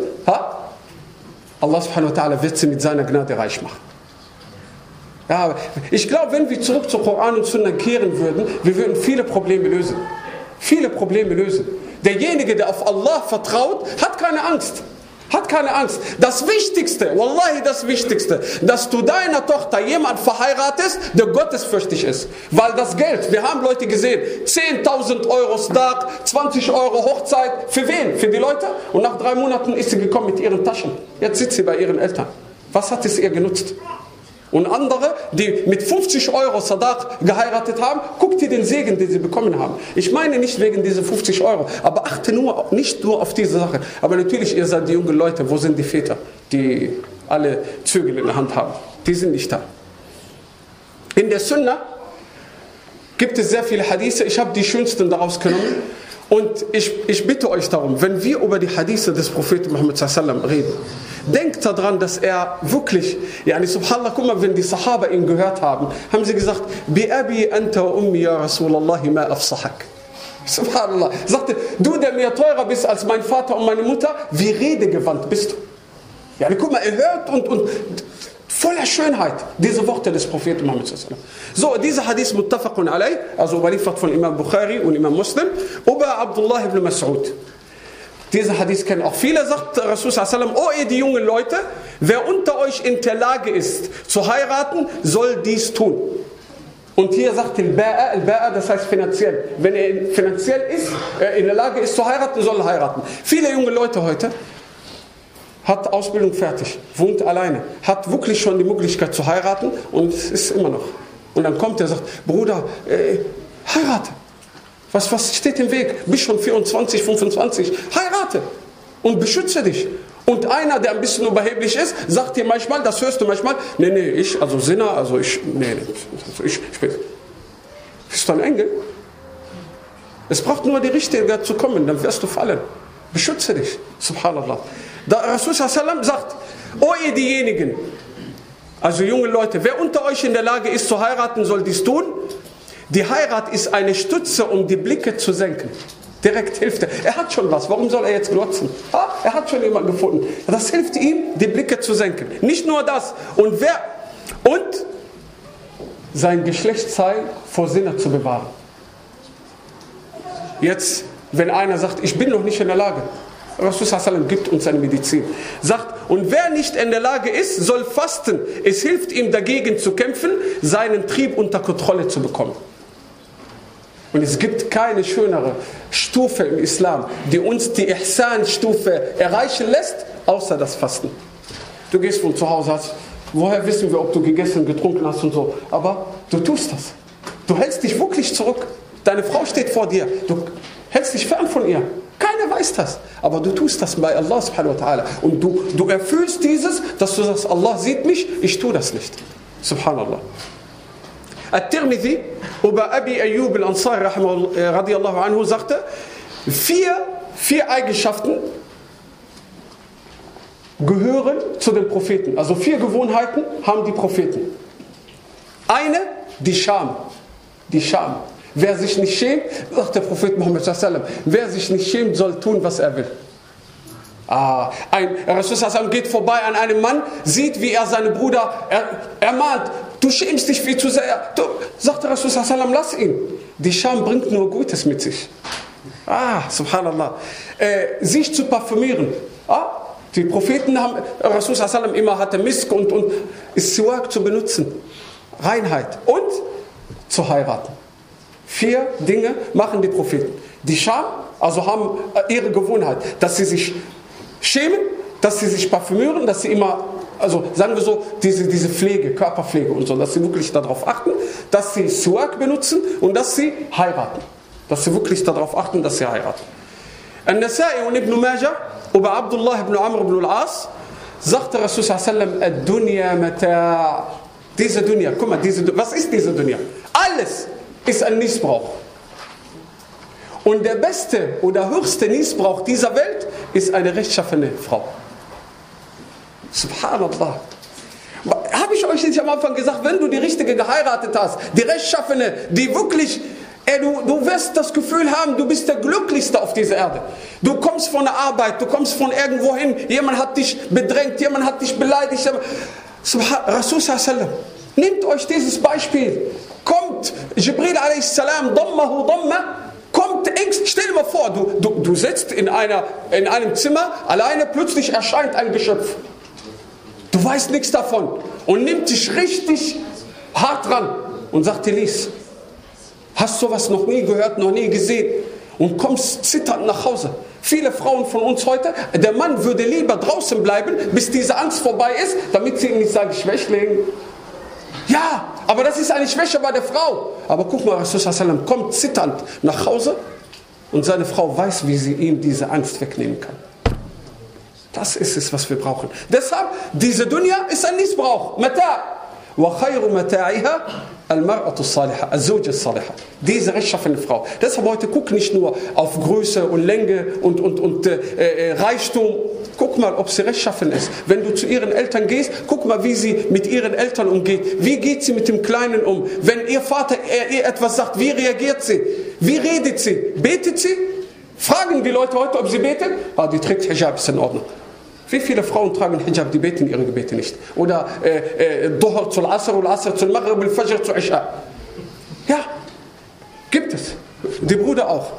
Allah subhanahu wa ta'ala wird sie mit seiner Gnade reich machen. Ja, ich glaube, wenn wir zurück zu Koran und Sunna kehren würden, wir würden viele Probleme lösen. Viele Probleme lösen. Derjenige, der auf Allah vertraut, hat keine Angst. Hat keine Angst. Das Wichtigste, Wallahi das Wichtigste, dass du deiner Tochter jemand verheiratest, der gottesfürchtig ist. Weil das Geld, wir haben Leute gesehen, 10.000 Euro Start, 20 Euro Hochzeit, für wen? Für die Leute? Und nach 3 Monaten ist sie gekommen mit ihren Taschen. Jetzt sitzt sie bei ihren Eltern. Was hat es ihr genutzt? Und andere, die mit 50 Euro Sadaq geheiratet haben, guckt ihr den Segen, den sie bekommen haben. Ich meine nicht wegen dieser 50 Euro, aber achte nicht nur auf diese Sache. Aber natürlich, ihr seid die jungen Leute, wo sind die Väter, die alle Zügel in der Hand haben? Die sind nicht da. In der Sunna gibt es sehr viele Hadithe, ich habe die schönsten daraus genommen. Und ich bitte euch darum, wenn wir über die Hadithe des Propheten Muhammad sallallahu alaihi wasallam reden, denkt daran, dass er wirklich, subhanallah, guck mal, wenn die Sahaba ihn gehört haben, haben sie gesagt, Bi abi anta wa ummi ya Rasulallah ma afsahak. Subhanallah. Sagte, du, der mir teurer bist als mein Vater und meine Mutter, wie redegewandt bist du. Guck mal, er hört und voller Schönheit diese Worte des Propheten Muhammad sallallahu alaihi wasallam. So, dieser Hadith muttafaqun alayh, also überliefert von Imam Bukhari und Imam Muslim, über Abdullah ibn Mas'ud. Dieser Hadith kennen auch viele, sagt Rasul sallallahu alaihi wasallam, oh ihr die jungen Leute, wer unter euch in der Lage ist zu heiraten, soll dies tun. Und hier sagt Al-Ba'a, das heißt finanziell. Wenn er finanziell ist, in der Lage ist zu heiraten, soll er heiraten. Viele junge Leute heute hat Ausbildung fertig, wohnt alleine, hat wirklich schon die Möglichkeit zu heiraten und ist immer noch. Und dann kommt er und sagt, Bruder, heirate. Was steht im Weg? Bist schon 24, 25, heirate und beschütze dich. Und einer, der ein bisschen überheblich ist, sagt dir manchmal, das hörst du manchmal, ich bin. Bist du ein Engel? Es braucht nur die Richtige zu kommen, dann wirst du fallen. Beschütze dich, subhanallah. Da Rasul sallam sagt, oh ihr diejenigen, also junge Leute, wer unter euch in der Lage ist zu heiraten, soll dies tun. Die Heirat ist eine Stütze, um die Blicke zu senken. Direkt hilft er. Er hat schon was, warum soll er jetzt glotzen? Er hat schon jemanden gefunden. Das hilft ihm, die Blicke zu senken. Nicht nur das. Und sein Geschlechtsteil vor Sinne zu bewahren. Jetzt wenn einer sagt, ich bin noch nicht in der Lage. Rasul sallallahu alaihi wasallam gibt uns eine Medizin. Sagt, und wer nicht in der Lage ist, soll fasten. Es hilft ihm dagegen zu kämpfen, seinen Trieb unter Kontrolle zu bekommen. Und es gibt keine schönere Stufe im Islam, die uns die Ihsan-Stufe erreichen lässt, außer das Fasten. Du gehst von zu Hause, woher wissen wir, ob du gegessen, getrunken hast und so. Aber du tust das. Du hältst dich wirklich zurück. Deine Frau steht vor dir. Du hältst dich fern von ihr. Keiner weiß das. Aber du tust das bei Allah subhanahu wa ta'ala. Und du erfüllst dieses, dass du sagst, Allah sieht mich, ich tue das nicht. Subhanallah. At-Tirmidhi über Abi Ayyub al-Ansari radiyallahu anhu sagte, vier Eigenschaften gehören zu den Propheten. Also 4 Gewohnheiten haben die Propheten. Eine, die Scham. Die Scham. Wer sich nicht schämt, sagt der Prophet Muhammad sallallahu alaihi wasallam, wer sich nicht schämt, soll tun, was er will. Ein Rasul sallallahu alaihi wasallam geht vorbei an einem Mann, sieht, wie er seinen Bruder ermahnt. Du schämst dich viel zu sehr. Sagt der Rasul sallallahu alaihi wasallam, lass ihn. Die Scham bringt nur Gutes mit sich. Subhanallah. Sich zu parfümieren. Die Propheten haben, Rasul sallallahu alaihi wasallam immer hatte Misk und Siwak zu benutzen. Reinheit. Und zu heiraten. 4 Dinge machen die Propheten. Die Scham, also haben ihre Gewohnheit, dass sie sich schämen, dass sie sich parfümieren, dass sie immer, also sagen wir so, diese Pflege, Körperpflege und so, dass sie wirklich darauf achten, dass sie Siwak benutzen und dass sie heiraten. Dass sie wirklich darauf achten, dass sie heiraten. An-Nasa'i und Ibn Majah über Abdullah ibn Amr ibn al-As sagte Rasul sallallahu alaihi wasallam, ad-dunya mata'. Diese Dunya, guck mal, was ist diese Dunya? Alles ist ein Missbrauch. Und der beste oder höchste Missbrauch dieser Welt ist eine rechtschaffene Frau. Subhanallah. Habe ich euch nicht am Anfang gesagt, wenn du die Richtige geheiratet hast, die rechtschaffene, die wirklich, du wirst das Gefühl haben, du bist der Glücklichste auf dieser Erde. Du kommst von der Arbeit, du kommst von irgendwo hin, jemand hat dich bedrängt, jemand hat dich beleidigt. Rasul sallallahu alaihi wasallam, nehmt euch dieses Beispiel. Kommt Jibril a.s. dammahu damma, kommt Ängst, stell dir mal vor, du sitzt in einem Zimmer, alleine plötzlich erscheint ein Geschöpf. Du weißt nichts davon und nimmt dich richtig hart ran und sagt dir, lies, hast sowas noch nie gehört, noch nie gesehen und kommst zitternd nach Hause. Viele Frauen von uns heute, der Mann würde lieber draußen bleiben, bis diese Angst vorbei ist, damit sie ihm nicht sagen, Schwächling. Ja, aber das ist eine Schwäche bei der Frau. Aber guck mal, Rasul sallallahu alaihi wasallam kommt zitternd nach Hause und seine Frau weiß, wie sie ihm diese Angst wegnehmen kann. Das ist es, was wir brauchen. Deshalb, diese Dunya ist ein Missbrauch. Mata'. Wa khayru mata'iha al-mar'atu as-salihah, az-zawja as-salihah. Diese rechtschaffene Frau. Deshalb heute guck nicht nur auf Größe und Länge und Reichtum. Guck mal, ob sie rechtschaffen ist. Wenn du zu ihren Eltern gehst, guck mal, wie sie mit ihren Eltern umgeht. Wie geht sie mit dem Kleinen um? Wenn ihr Vater ihr etwas sagt, wie reagiert sie? Wie redet sie? Betet sie? Fragen die Leute heute, ob sie betet? Die trägt Hijab, ist in Ordnung. Wie viele Frauen tragen Hijab, die beten ihre Gebete nicht? Oder Dhuhr zum Asr und Asr zum Maghrib und Fajr zu Isha. Ja, gibt es. Die Brüder auch.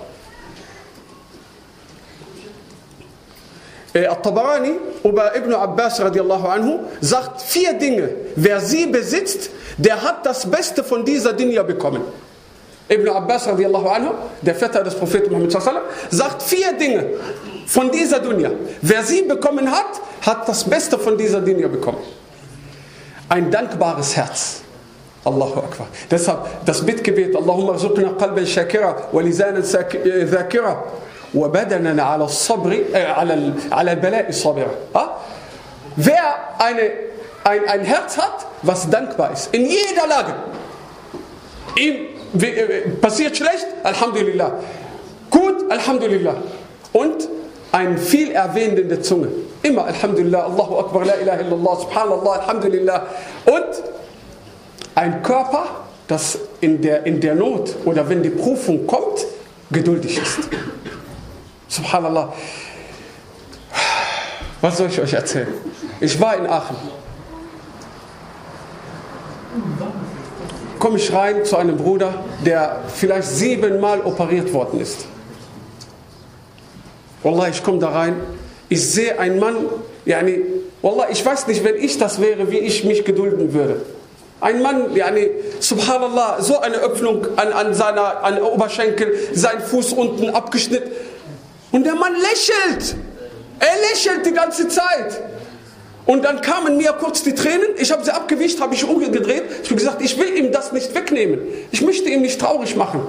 At-Tabarani über Ibn Abbas radiallahu anhu sagt 4 Dinge. Wer sie besitzt, der hat das Beste von dieser Dunya bekommen. Ibn Abbas radiallahu anhu, der Vetter des Propheten Muhammad sallallahu alaihi wasallam, sagt 4 Dinge von dieser Dunya. Wer sie bekommen hat, hat das Beste von dieser Dunya bekommen. Ein dankbares Herz. Allahu Akbar. Deshalb das Bittgebet, Allahumma rzuqna qalban shakira wa lisanan dhakira wa badanan ala as-sabri ala al-bala'i sabira. Wer ein Herz hat, was dankbar ist, in jeder Lage. Ihm passiert schlecht, Alhamdulillah. Gut, Alhamdulillah. Und eine viel erwähnende Zunge. Immer Alhamdulillah, Allahu Akbar, La ilaha illallah, Subhanallah, Alhamdulillah. Und ein Körper, das in der Not oder wenn die Prüfung kommt, geduldig ist. Subhanallah. Was soll ich euch erzählen? Ich war in Aachen. Komme ich rein zu einem Bruder, der vielleicht 7-mal operiert worden ist. Wallah, ich komme da rein, ich sehe einen Mann, yani, Wallah, ich weiß nicht, wenn ich das wäre, wie ich mich gedulden würde. Ein Mann, yani, subhanallah, so eine Öffnung an Oberschenkel, sein Fuß unten abgeschnitten. Und der Mann lächelt. Er lächelt die ganze Zeit. Und dann kamen mir kurz die Tränen, ich habe sie abgewischt, habe ich umgedreht. Ich habe gesagt, ich will ihm das nicht wegnehmen. Ich möchte ihn nicht traurig machen.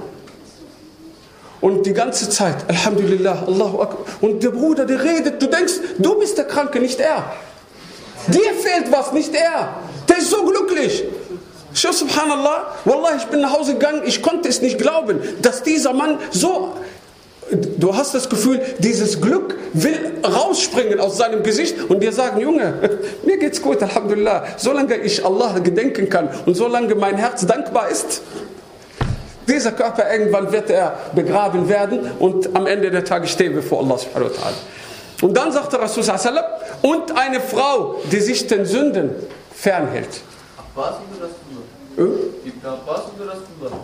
Und die ganze Zeit, Alhamdulillah, Allahu Akbar. Und der Bruder, der redet, du denkst, du bist der Kranke, nicht er. Dir fehlt was, nicht er. Der ist so glücklich. Subhanallah, Wallah, ich bin nach Hause gegangen, ich konnte es nicht glauben, dass dieser Mann so... Du hast das Gefühl, dieses Glück will rausspringen aus seinem Gesicht und dir sagen, Junge, mir geht's gut, Alhamdulillah. Solange ich Allah gedenken kann und solange mein Herz dankbar ist, dieser Körper, irgendwann wird er begraben werden und am Ende der Tage stehen wir vor Allah subhanahu wa ta'ala. Und dann sagte Rasul sallallahu alaihi wasallam, und eine Frau, die sich den Sünden fernhält. Abbas oder Rasulullah? Ibn Abbas oder Rasulullah?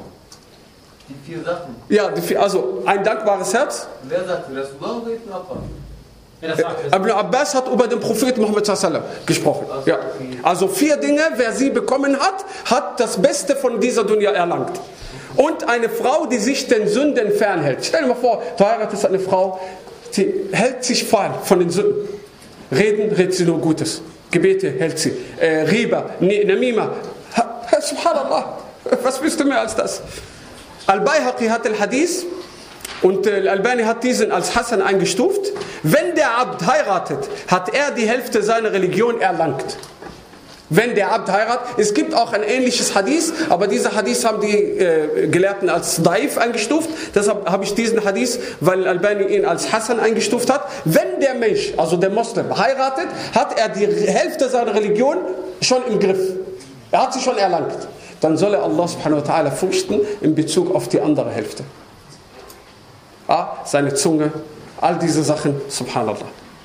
Die 4 Sachen. Ja, also ein dankbares Herz. Wer sagt Rasulullah oder Ibn Abbas? Ibn Abbas hat über den Propheten Muhammad sallallahu alaihi wasallam gesprochen. Ja. Also 4 Dinge, wer sie bekommen hat, hat das Beste von dieser Dunya erlangt. Und eine Frau, die sich den Sünden fernhält. Stell dir mal vor, du heiratest eine Frau, die hält sich fern von den Sünden. Redet sie nur Gutes. Gebete hält sie. Riba, Namima. Subhanallah. Was willst du mehr als das? Al-Bayhaqi hat al-Hadith und Al-Albani hat diesen als Hassan eingestuft. Wenn der Abd heiratet, hat er die Hälfte seiner Religion erlangt. Wenn der Abd heiratet, es gibt auch ein ähnliches Hadith, aber dieser Hadith haben die Gelehrten als Daif eingestuft. Deshalb habe ich diesen Hadith, weil Al-Albani ihn als Hassan eingestuft hat. Wenn der Mensch, also der Moslem, heiratet, hat er die Hälfte seiner Religion schon im Griff. Er hat sie schon erlangt. Dann soll er Allah subhanahu wa ta'ala fürchten in Bezug auf die andere Hälfte. Seine Zunge, all diese Sachen, subhanallah.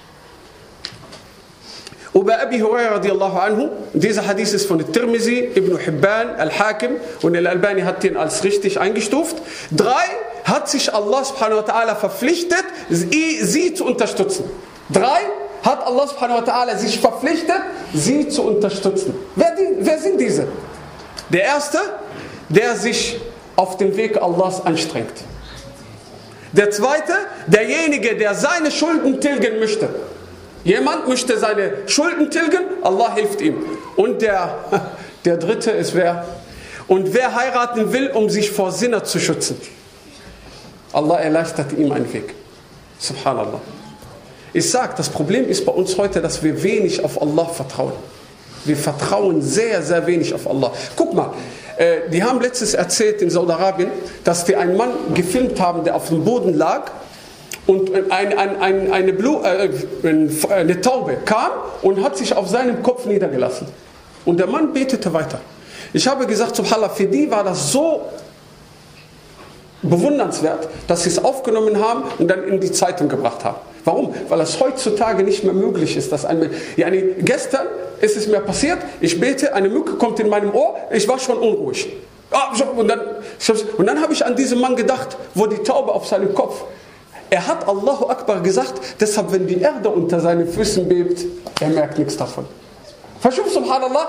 Über Abi Hurairah radiallahu anhu, dieser Hadith ist von Tirmizi, Ibn Hibban, Al-Hakim und Al-Albani hat ihn als richtig eingestuft. 3, hat sich Allah subhanahu wa ta'ala verpflichtet, sie zu unterstützen. 3, hat Allah subhanahu wa ta'ala sich verpflichtet, sie zu unterstützen. Wer sind diese? Der erste, der sich auf dem Weg Allahs anstrengt. Der zweite, derjenige, der seine Schulden tilgen möchte. Jemand möchte seine Schulden tilgen, Allah hilft ihm. Und der dritte ist wer? Und wer heiraten will, um sich vor Zina zu schützen. Allah erleichtert ihm einen Weg. Subhanallah. Ich sage, das Problem ist bei uns heute, dass wir wenig auf Allah vertrauen. Wir vertrauen sehr, sehr wenig auf Allah. Guck mal, die haben letztens erzählt in Saudi-Arabien, dass die einen Mann gefilmt haben, der auf dem Boden lag und eine Taube kam und hat sich auf seinem Kopf niedergelassen. Und der Mann betete weiter. Ich habe gesagt, subhanallah, für die war das so bewundernswert, dass sie es aufgenommen haben und dann in die Zeitung gebracht haben. Warum? Weil es heutzutage nicht mehr möglich ist, dass gestern ist es mir passiert, ich bete, eine Mücke kommt in meinem Ohr, ich war schon unruhig. Und dann habe ich an diesen Mann gedacht, wo die Taube auf seinem Kopf. Er hat Allahu Akbar gesagt, deshalb wenn die Erde unter seinen Füßen bebt, er merkt nichts davon. Verschwunden, subhanallah,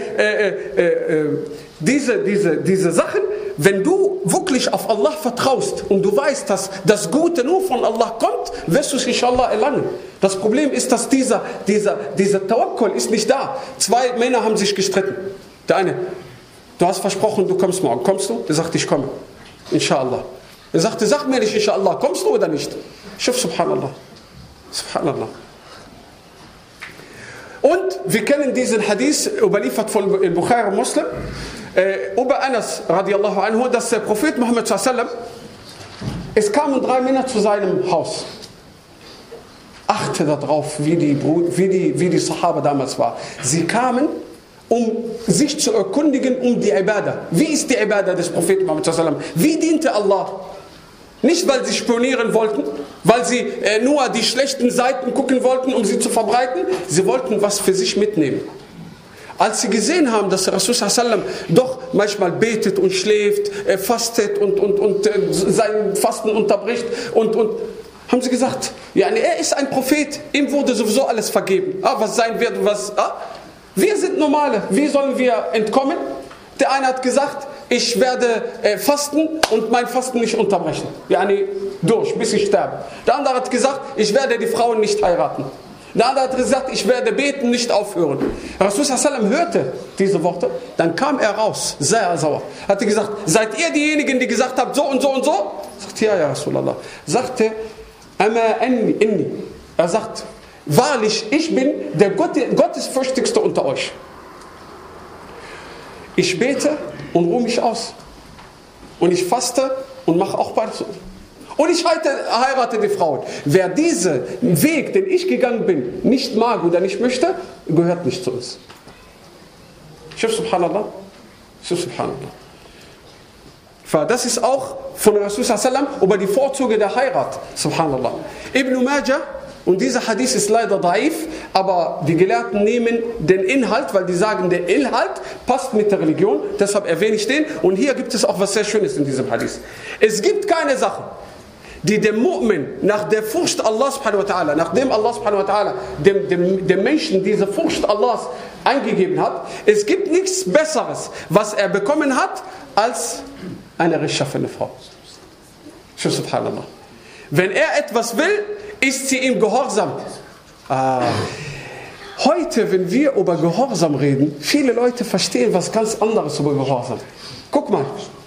diese Sachen, wenn du wirklich auf Allah vertraust und du weißt, dass das Gute nur von Allah kommt, wirst du es inshallah erlangen. Das Problem ist, dass dieser Tawakkul ist nicht da. 2 Männer haben sich gestritten. Der eine, du hast versprochen, du kommst morgen. Kommst du? Der sagte, ich komme. Inshallah. Er sagte, sag mir nicht, inshallah, kommst du oder nicht? Schuf, subhanallah. Subhanallah. Und wir kennen diesen Hadith, überliefert von Bukhari und Muslim, über Anas radiallahu anhu, dass der Prophet Muhammad sallallahu alaihi wasallam, es kamen 3 Männer zu seinem Haus. Achte darauf, wie die Sahaba damals war. Sie kamen, um sich zu erkundigen um die Ibadah. Wie ist die Ibadah des Propheten Muhammad sallallahu alaihi wasallam? Wie diente Allah? Nicht, weil sie spionieren wollten, weil sie nur die schlechten Seiten gucken wollten, um sie zu verbreiten. Sie wollten was für sich mitnehmen. Als sie gesehen haben, dass der Rasul sallam doch manchmal betet und schläft, fastet und sein Fasten unterbricht und Haben sie gesagt, ja, er ist ein Prophet, ihm wurde sowieso alles vergeben. Was sein wird, wir sind Normale, wie sollen wir entkommen? Der eine hat gesagt, ich werde fasten und mein Fasten nicht unterbrechen. Durch, bis ich sterbe. Der andere hat gesagt, ich werde die Frauen nicht heiraten. Der andere hat gesagt, ich werde beten, nicht aufhören. Rasul sallam hörte diese Worte, dann kam er raus, sehr sauer. Hat gesagt, seid ihr diejenigen, die gesagt habt, so und so und so? Sagte, ja, Rasulallah. Sagte, er sagt, wahrlich, ich bin der Gottesfürchtigste unter euch. Ich bete und ruhe mich aus. Und ich faste und mache auch beides. Und ich heirate die Frauen. Wer diesen Weg, den ich gegangen bin, nicht mag oder nicht möchte, gehört nicht zu uns. Subhanallah. Das ist auch von Rasul sallam über die Vorzüge der Heirat. Subhanallah. Ibn Majah, und dieser Hadith ist leider daif, aber die Gelehrten nehmen den Inhalt, weil die sagen, der Inhalt passt mit der Religion, deshalb erwähne ich den. Und hier gibt es auch was sehr Schönes in diesem Hadith. Es gibt keine Sache, die dem Mu'min nach der Furcht Allah subhanahu wa ta'ala, nachdem Allah subhanahu wa ta'ala dem Menschen diese Furcht Allahs eingegeben hat, es gibt nichts Besseres, was er bekommen hat, als eine rechtschaffene Frau. Subhanallah. Wenn er etwas will, ist sie ihm gehorsam. Heute, wenn wir über Gehorsam reden, viele Leute verstehen was ganz anderes über Gehorsam. Guck mal.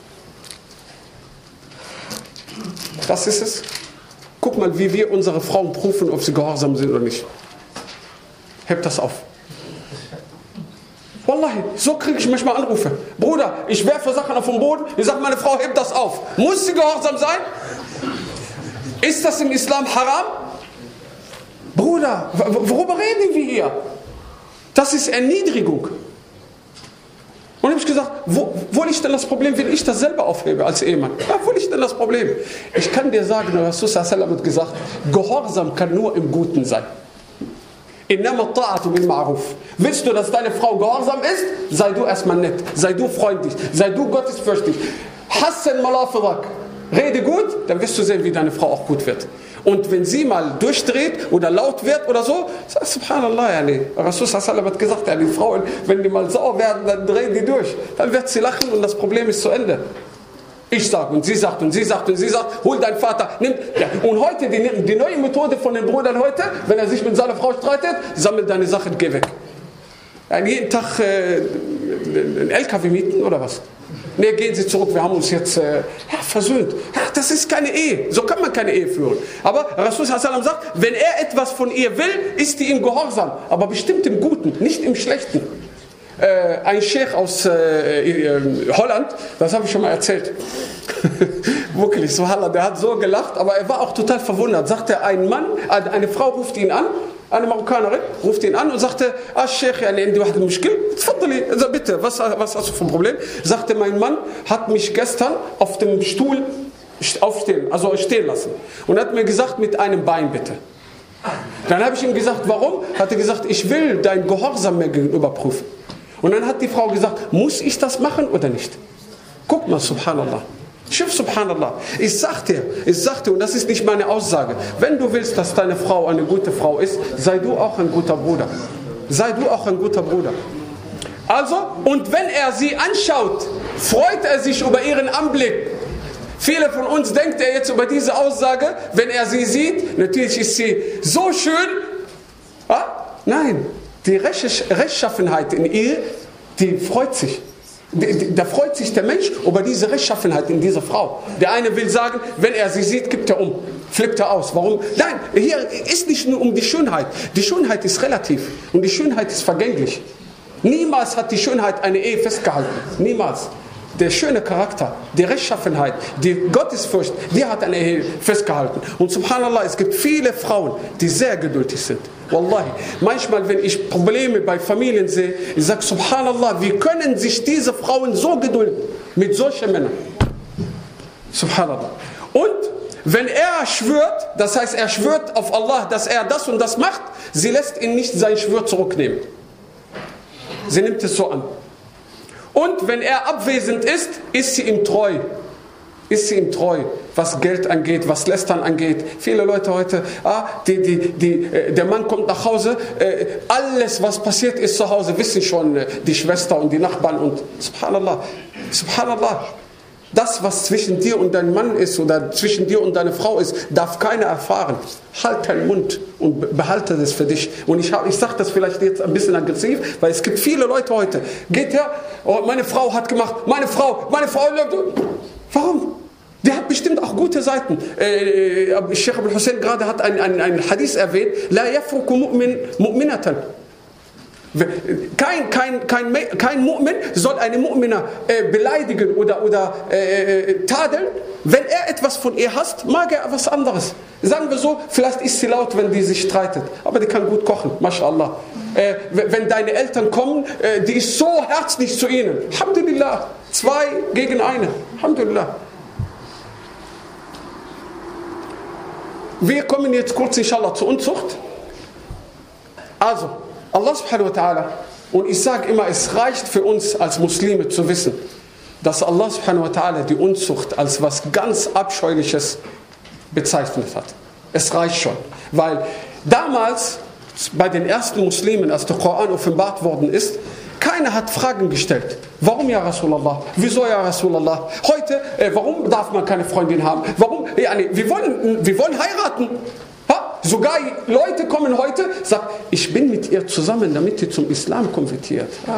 Das ist es. Guck mal, wie wir unsere Frauen prüfen, ob sie gehorsam sind oder nicht. Hebt das auf. Wallahi, so kriege ich manchmal Anrufe. Bruder, ich werfe Sachen auf den Boden. Ich sage, meine Frau, hebt das auf. Muss sie gehorsam sein? Ist das im Islam haram? Bruder, worüber reden wir hier? Das ist Erniedrigung. Und habe ich gesagt, wo liegt denn das Problem, wenn ich das selber aufhebe als Ehemann? Ja, wo liegt denn das Problem? Ich kann dir sagen, Rasul sallam hat gesagt, Gehorsam kann nur im Guten sein. Willst du, dass deine Frau gehorsam ist? Sei du erstmal nett, sei du freundlich, sei du gottesfürchtig. Hassan malafidak. Rede gut, dann wirst du sehen, wie deine Frau auch gut wird. Und wenn sie mal durchdreht oder laut wird oder so, sag Subhanallah, Rasul sallam hat gesagt, die Frauen, wenn die mal sauer werden, dann drehen die durch. Dann wird sie lachen und das Problem ist zu Ende. Ich sage und sie sagt und sie sagt und sie sagt, hol deinen Vater, nimm. Ja. Und heute, die neue Methode von den Brüdern heute, wenn er sich mit seiner Frau streitet, sammelt deine Sachen, geh weg. Jeden Tag einen LKW mieten oder was? Ne, gehen Sie zurück, wir haben uns jetzt versöhnt. Ja, das ist keine Ehe, so kann man keine Ehe führen. Aber Rasul sallam sagt, wenn er etwas von ihr will, ist die ihm gehorsam. Aber bestimmt im Guten, nicht im Schlechten. Ein Sheikh aus Holland, das habe ich schon mal erzählt. Wirklich, Subhanallah, der hat so gelacht, aber er war auch total verwundert. Sagte ein Mann, eine Frau ruft ihn an, eine Marokkanerin, ruft ihn an und sagte, Sheikh, du hast mich also bitte, was hast du für ein Problem? Sagte, mein Mann hat mich gestern auf dem Stuhl stehen lassen und hat mir gesagt, mit einem Bein bitte. Dann habe ich ihm gesagt, warum? Hat er gesagt, ich will dein Gehorsam mir gegenüber prüfen. Und dann hat die Frau gesagt, muss ich das machen oder nicht? Guck mal, Subhanallah. Subhanallah. Ich sag dir, und das ist nicht meine Aussage, wenn du willst, dass deine Frau eine gute Frau ist, sei du auch ein guter Bruder. Sei du auch ein guter Bruder. Also, und wenn er sie anschaut, freut er sich über ihren Anblick. Viele von uns denkt er jetzt über diese Aussage, wenn er sie sieht, natürlich ist sie so schön. Nein, die Rechtschaffenheit in ihr, die freut sich. Da freut sich der Mensch über diese Rechtschaffenheit in dieser Frau. Der eine will sagen, wenn er sie sieht, kippt er um, flippt er aus. Warum? Nein, hier ist nicht nur um die Schönheit. Die Schönheit ist relativ und die Schönheit ist vergänglich. Niemals hat die Schönheit eine Ehe festgehalten. Niemals. Der schöne Charakter, die Rechtschaffenheit, die Gottesfurcht, die hat eine Ehe festgehalten. Und Subhanallah, es gibt viele Frauen, die sehr geduldig sind. Wallahi. Manchmal, wenn ich Probleme bei Familien sehe, ich sage, Subhanallah, wie können sich diese Frauen so gedulden mit solchen Männern? Subhanallah. Und wenn er schwört, das heißt, er schwört auf Allah, dass er das und das macht, sie lässt ihn nicht sein Schwur zurücknehmen. Sie nimmt es so an. Und wenn er abwesend ist, ist sie ihm treu. Ist sie ihm treu, was Geld angeht, was Lästern angeht? Viele Leute heute, der Mann kommt nach Hause, alles was passiert ist zu Hause, wissen schon die Schwester und die Nachbarn und Subhanallah, Subhanallah. Das, was zwischen dir und deinem Mann ist oder zwischen dir und deiner Frau ist, darf keiner erfahren. Halt deinen Mund und behalte das für dich. Und ich sage das vielleicht jetzt ein bisschen aggressiv, weil es gibt viele Leute heute. Geht her, oh, meine Frau hat gemacht, meine Frau. Warum? Der hat bestimmt auch gute Seiten. Sheikh Abul Hussein gerade hat einen Hadith erwähnt. La yafruku mu'minatan. Kein Mu'min soll eine Mu'mina beleidigen oder tadeln. Wenn er etwas von ihr hasst, mag er was anderes. Sagen wir so, vielleicht ist sie laut, wenn die sich streitet. Aber die kann gut kochen, mashallah. Wenn deine Eltern kommen, die ist so herzlich zu ihnen. Alhamdulillah, 2 gegen 1. Alhamdulillah. Wir kommen jetzt kurz inshallah zur Unzucht. Also, Allah subhanahu wa ta'ala, und ich sage immer, es reicht für uns als Muslime zu wissen, dass Allah subhanahu wa ta'ala die Unzucht als was ganz Abscheuliches bezeichnet hat. Es reicht schon, weil damals bei den ersten Muslimen, als der Koran offenbart worden ist, keiner hat Fragen gestellt. Warum ja Rasulallah? Wieso ja Rasulallah? Heute, warum darf man keine Freundin haben? Warum? Wir wollen heiraten. Sogar Leute kommen heute, sagen, ich bin mit ihr zusammen, damit sie zum Islam konvertiert. Ja.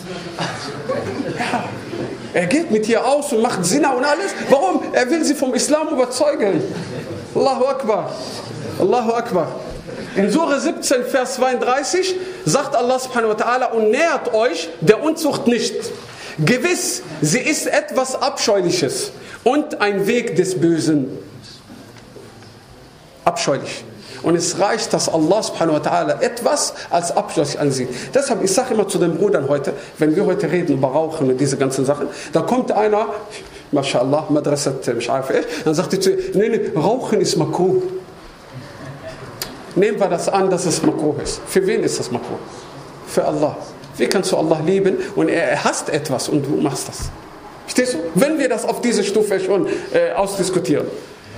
Er geht mit ihr aus und macht Zina und alles. Warum? Er will sie vom Islam überzeugen. Allahu Akbar. Allahu Akbar. In Surah 17, Vers 32 sagt Allah subhanahu wa ta'ala, und nähert euch der Unzucht nicht. Gewiss, sie ist etwas Abscheuliches und ein Weg des Bösen. Abscheulich. Und es reicht, dass Allah subhanahu wa ta'ala etwas als abscheulich ansieht. Deshalb, ich sage immer zu den Brüdern heute, wenn wir heute reden über Rauchen und diese ganzen Sachen, da kommt einer, mashallah, Madrasat, dann sagt er zu ihr, nee, Rauchen ist makruh. Nehmen wir das an, dass es makruh ist. Für wen ist das makruh? Für Allah. Wie kannst du Allah lieben und er hasst etwas und du machst das? Verstehst du? Wenn wir das auf diese Stufe schon ausdiskutieren.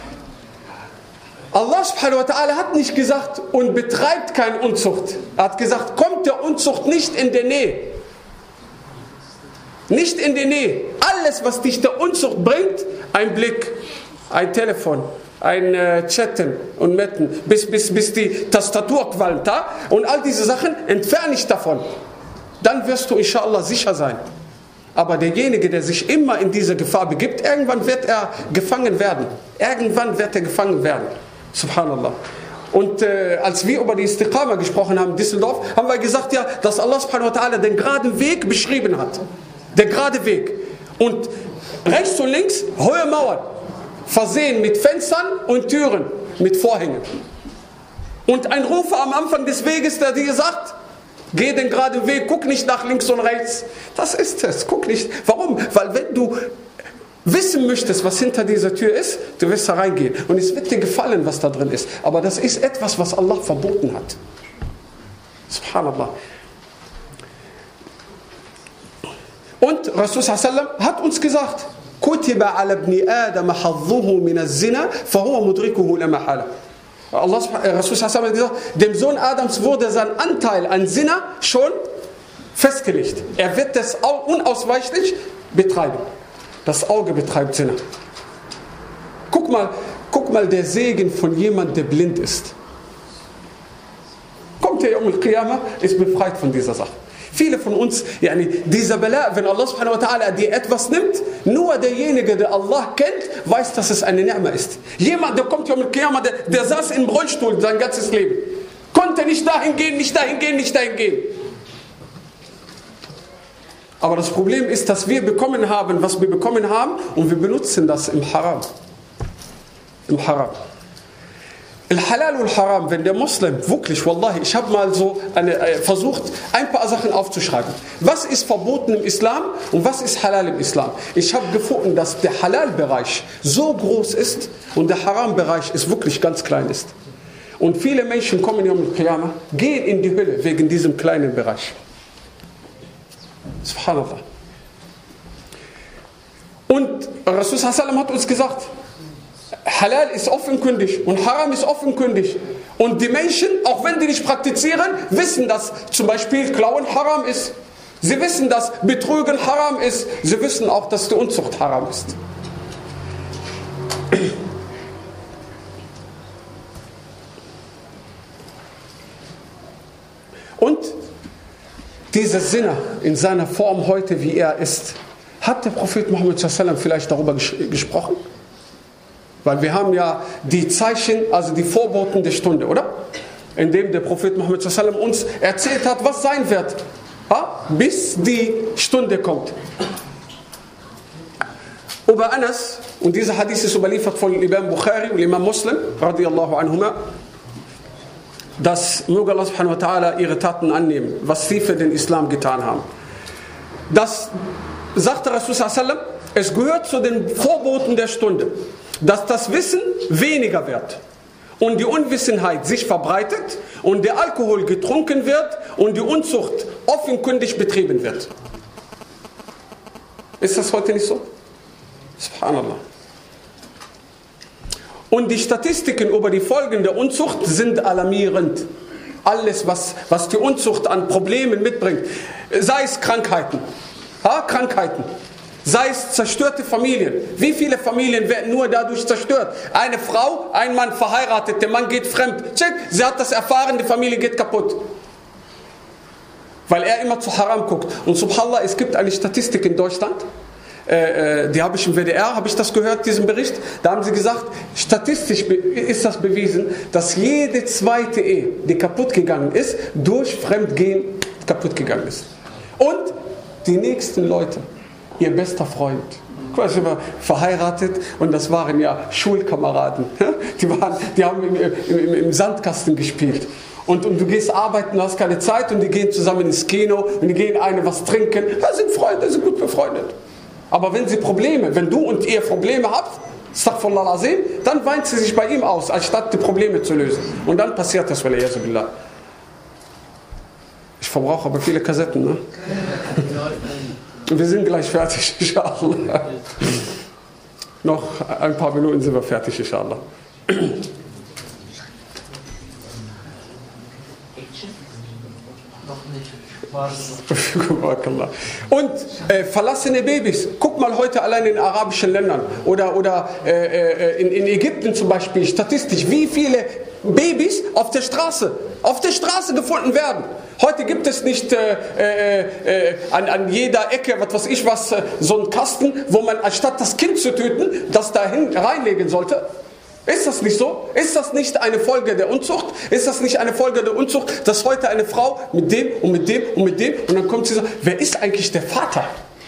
Allah subhanahu wa ta'ala hat nicht gesagt, und betreibt keine Unzucht. Er hat gesagt, kommt der Unzucht nicht in der Nähe. Nicht in der Nähe. Alles, was dich der Unzucht bringt, ein Blick, ein Telefon, ein Chatten und Metten, bis die Tastatur qualmt, und all diese Sachen, entferne dich davon. Dann wirst du inshallah sicher sein. Aber derjenige, der sich immer in diese Gefahr begibt, irgendwann wird er gefangen werden. Irgendwann wird er gefangen werden. Subhanallah. Und als wir über die Istiqama gesprochen haben in Düsseldorf, haben wir gesagt, ja, dass Allah subhanahu wa ta'ala den geraden Weg beschrieben hat. Der gerade Weg. Und rechts und links hohe Mauern, versehen mit Fenstern und Türen, mit Vorhängen. Und ein Rufer am Anfang des Weges, der dir sagt, geh den geraden Weg, guck nicht nach links und rechts. Das ist es, guck nicht. Warum? Weil wenn du wissen möchtest, was hinter dieser Tür ist, du wirst da reingehen. Und es wird dir gefallen, was da drin ist. Aber das ist etwas, was Allah verboten hat. Subhanallah. Und Rasul sallam hat uns gesagt, Kutiba ala ibn Adam hadduhu min az-zina, fahuwa mudrikuhu la mahala. Rasul sallam hat gesagt, dem Sohn Adams wurde sein Anteil an Zina schon festgelegt. Er wird das unausweichlich betreiben. Das Auge betreibt Zina. Guck mal der Segen von jemandem, der blind ist. Kommt der Yawm al-Qiyamah, ist befreit von dieser Sache. Viele von uns, dieser Bala, wenn Allah subhanahu wa ta'ala dir etwas nimmt, nur derjenige, der Allah kennt, weiß, dass es eine Ni'ma ist. Jemand, der kommt Yawm al-Qiyamah, der saß im Rollstuhl sein ganzes Leben. Konnte nicht dahin gehen, nicht dahin gehen, nicht dahin gehen. Aber das Problem ist, dass wir bekommen haben, was wir bekommen haben, und wir benutzen das im Haram. Im Haram. Al-Halal und Haram, wenn der Muslim wirklich, wallahi, ich habe mal so versucht, ein paar Sachen aufzuschreiben. Was ist verboten im Islam und was ist Halal im Islam? Ich habe gefunden, dass der Halal-Bereich so groß ist und der Haram-Bereich ist wirklich ganz klein ist. Und viele Menschen kommen Yawm al-Qiyamah, gehen in die Hölle wegen diesem kleinen Bereich. Subhanallah. Und Rasul sallallahu hat uns gesagt, Halal ist offenkundig und Haram ist offenkundig. Und die Menschen, auch wenn die nicht praktizieren, wissen, dass zum Beispiel Klauen Haram ist. Sie wissen, dass Betrügen Haram ist. Sie wissen auch, dass die Unzucht Haram ist. Und dieser Sinne in seiner Form heute, wie er ist, hat der Prophet Muhammad sallallahu vielleicht darüber gesprochen? Weil wir haben ja die Zeichen, also die Vorboten der Stunde, oder? Indem der Prophet Muhammad sallallahu uns erzählt hat, was sein wird, bis die Stunde kommt. Über Anas, und dieser Hadith ist überliefert von Imam Bukhari und Imam Muslim, radiyallahu anhuma, dass möge Allah subhanahu wa ta'ala ihre Taten annehmen, was sie für den Islam getan haben. Das sagte Rasul sallallahu alaihi wasallam, es gehört zu den Vorboten der Stunde, dass das Wissen weniger wird und die Unwissenheit sich verbreitet und der Alkohol getrunken wird und die Unzucht offenkundig betrieben wird. Ist das heute nicht so? Subhanallah. Und die Statistiken über die Folgen der Unzucht sind alarmierend. Alles, was die Unzucht an Problemen mitbringt, sei es Krankheiten, sei es zerstörte Familien. Wie viele Familien werden nur dadurch zerstört? Eine Frau, ein Mann verheiratet, der Mann geht fremd. Check, sie hat das erfahren, die Familie geht kaputt. Weil er immer zu Haram guckt. Und subhanallah, es gibt eine Statistik in Deutschland, die habe ich im WDR, habe ich das gehört, diesen Bericht. Da haben sie gesagt, statistisch ist das bewiesen, dass jede zweite Ehe, die kaputt gegangen ist, durch Fremdgehen kaputt gegangen ist. Und die nächsten Leute, ihr bester Freund, quasi verheiratet, und das waren ja Schulkameraden. Die haben im Sandkasten gespielt. Und du gehst arbeiten, du hast keine Zeit, und die gehen zusammen ins Kino und die gehen was trinken. Das sind Freunde, sind gut befreundet. Aber wenn du und ihr Probleme habt, astaghfirullah azim, dann weint sie sich bei ihm aus, anstatt die Probleme zu lösen. Und dann passiert das, waliyadu billah. Ich verbrauche aber viele Kassetten, ne? Wir sind gleich fertig, inshallah. Noch ein paar Minuten sind wir fertig, inshallah. Und verlassene Babys. Guck mal heute allein in arabischen Ländern oder in Ägypten zum Beispiel, statistisch, wie viele Babys auf der Straße gefunden werden. Heute gibt es nicht an jeder Ecke, so einen Kasten, wo man anstatt das Kind zu töten, das da reinlegen sollte. Ist das nicht so? Ist das nicht eine Folge der Unzucht? Ist das nicht eine Folge der Unzucht, dass heute eine Frau mit dem und mit dem und mit dem, und dann kommt sie so, wer ist eigentlich der Vater?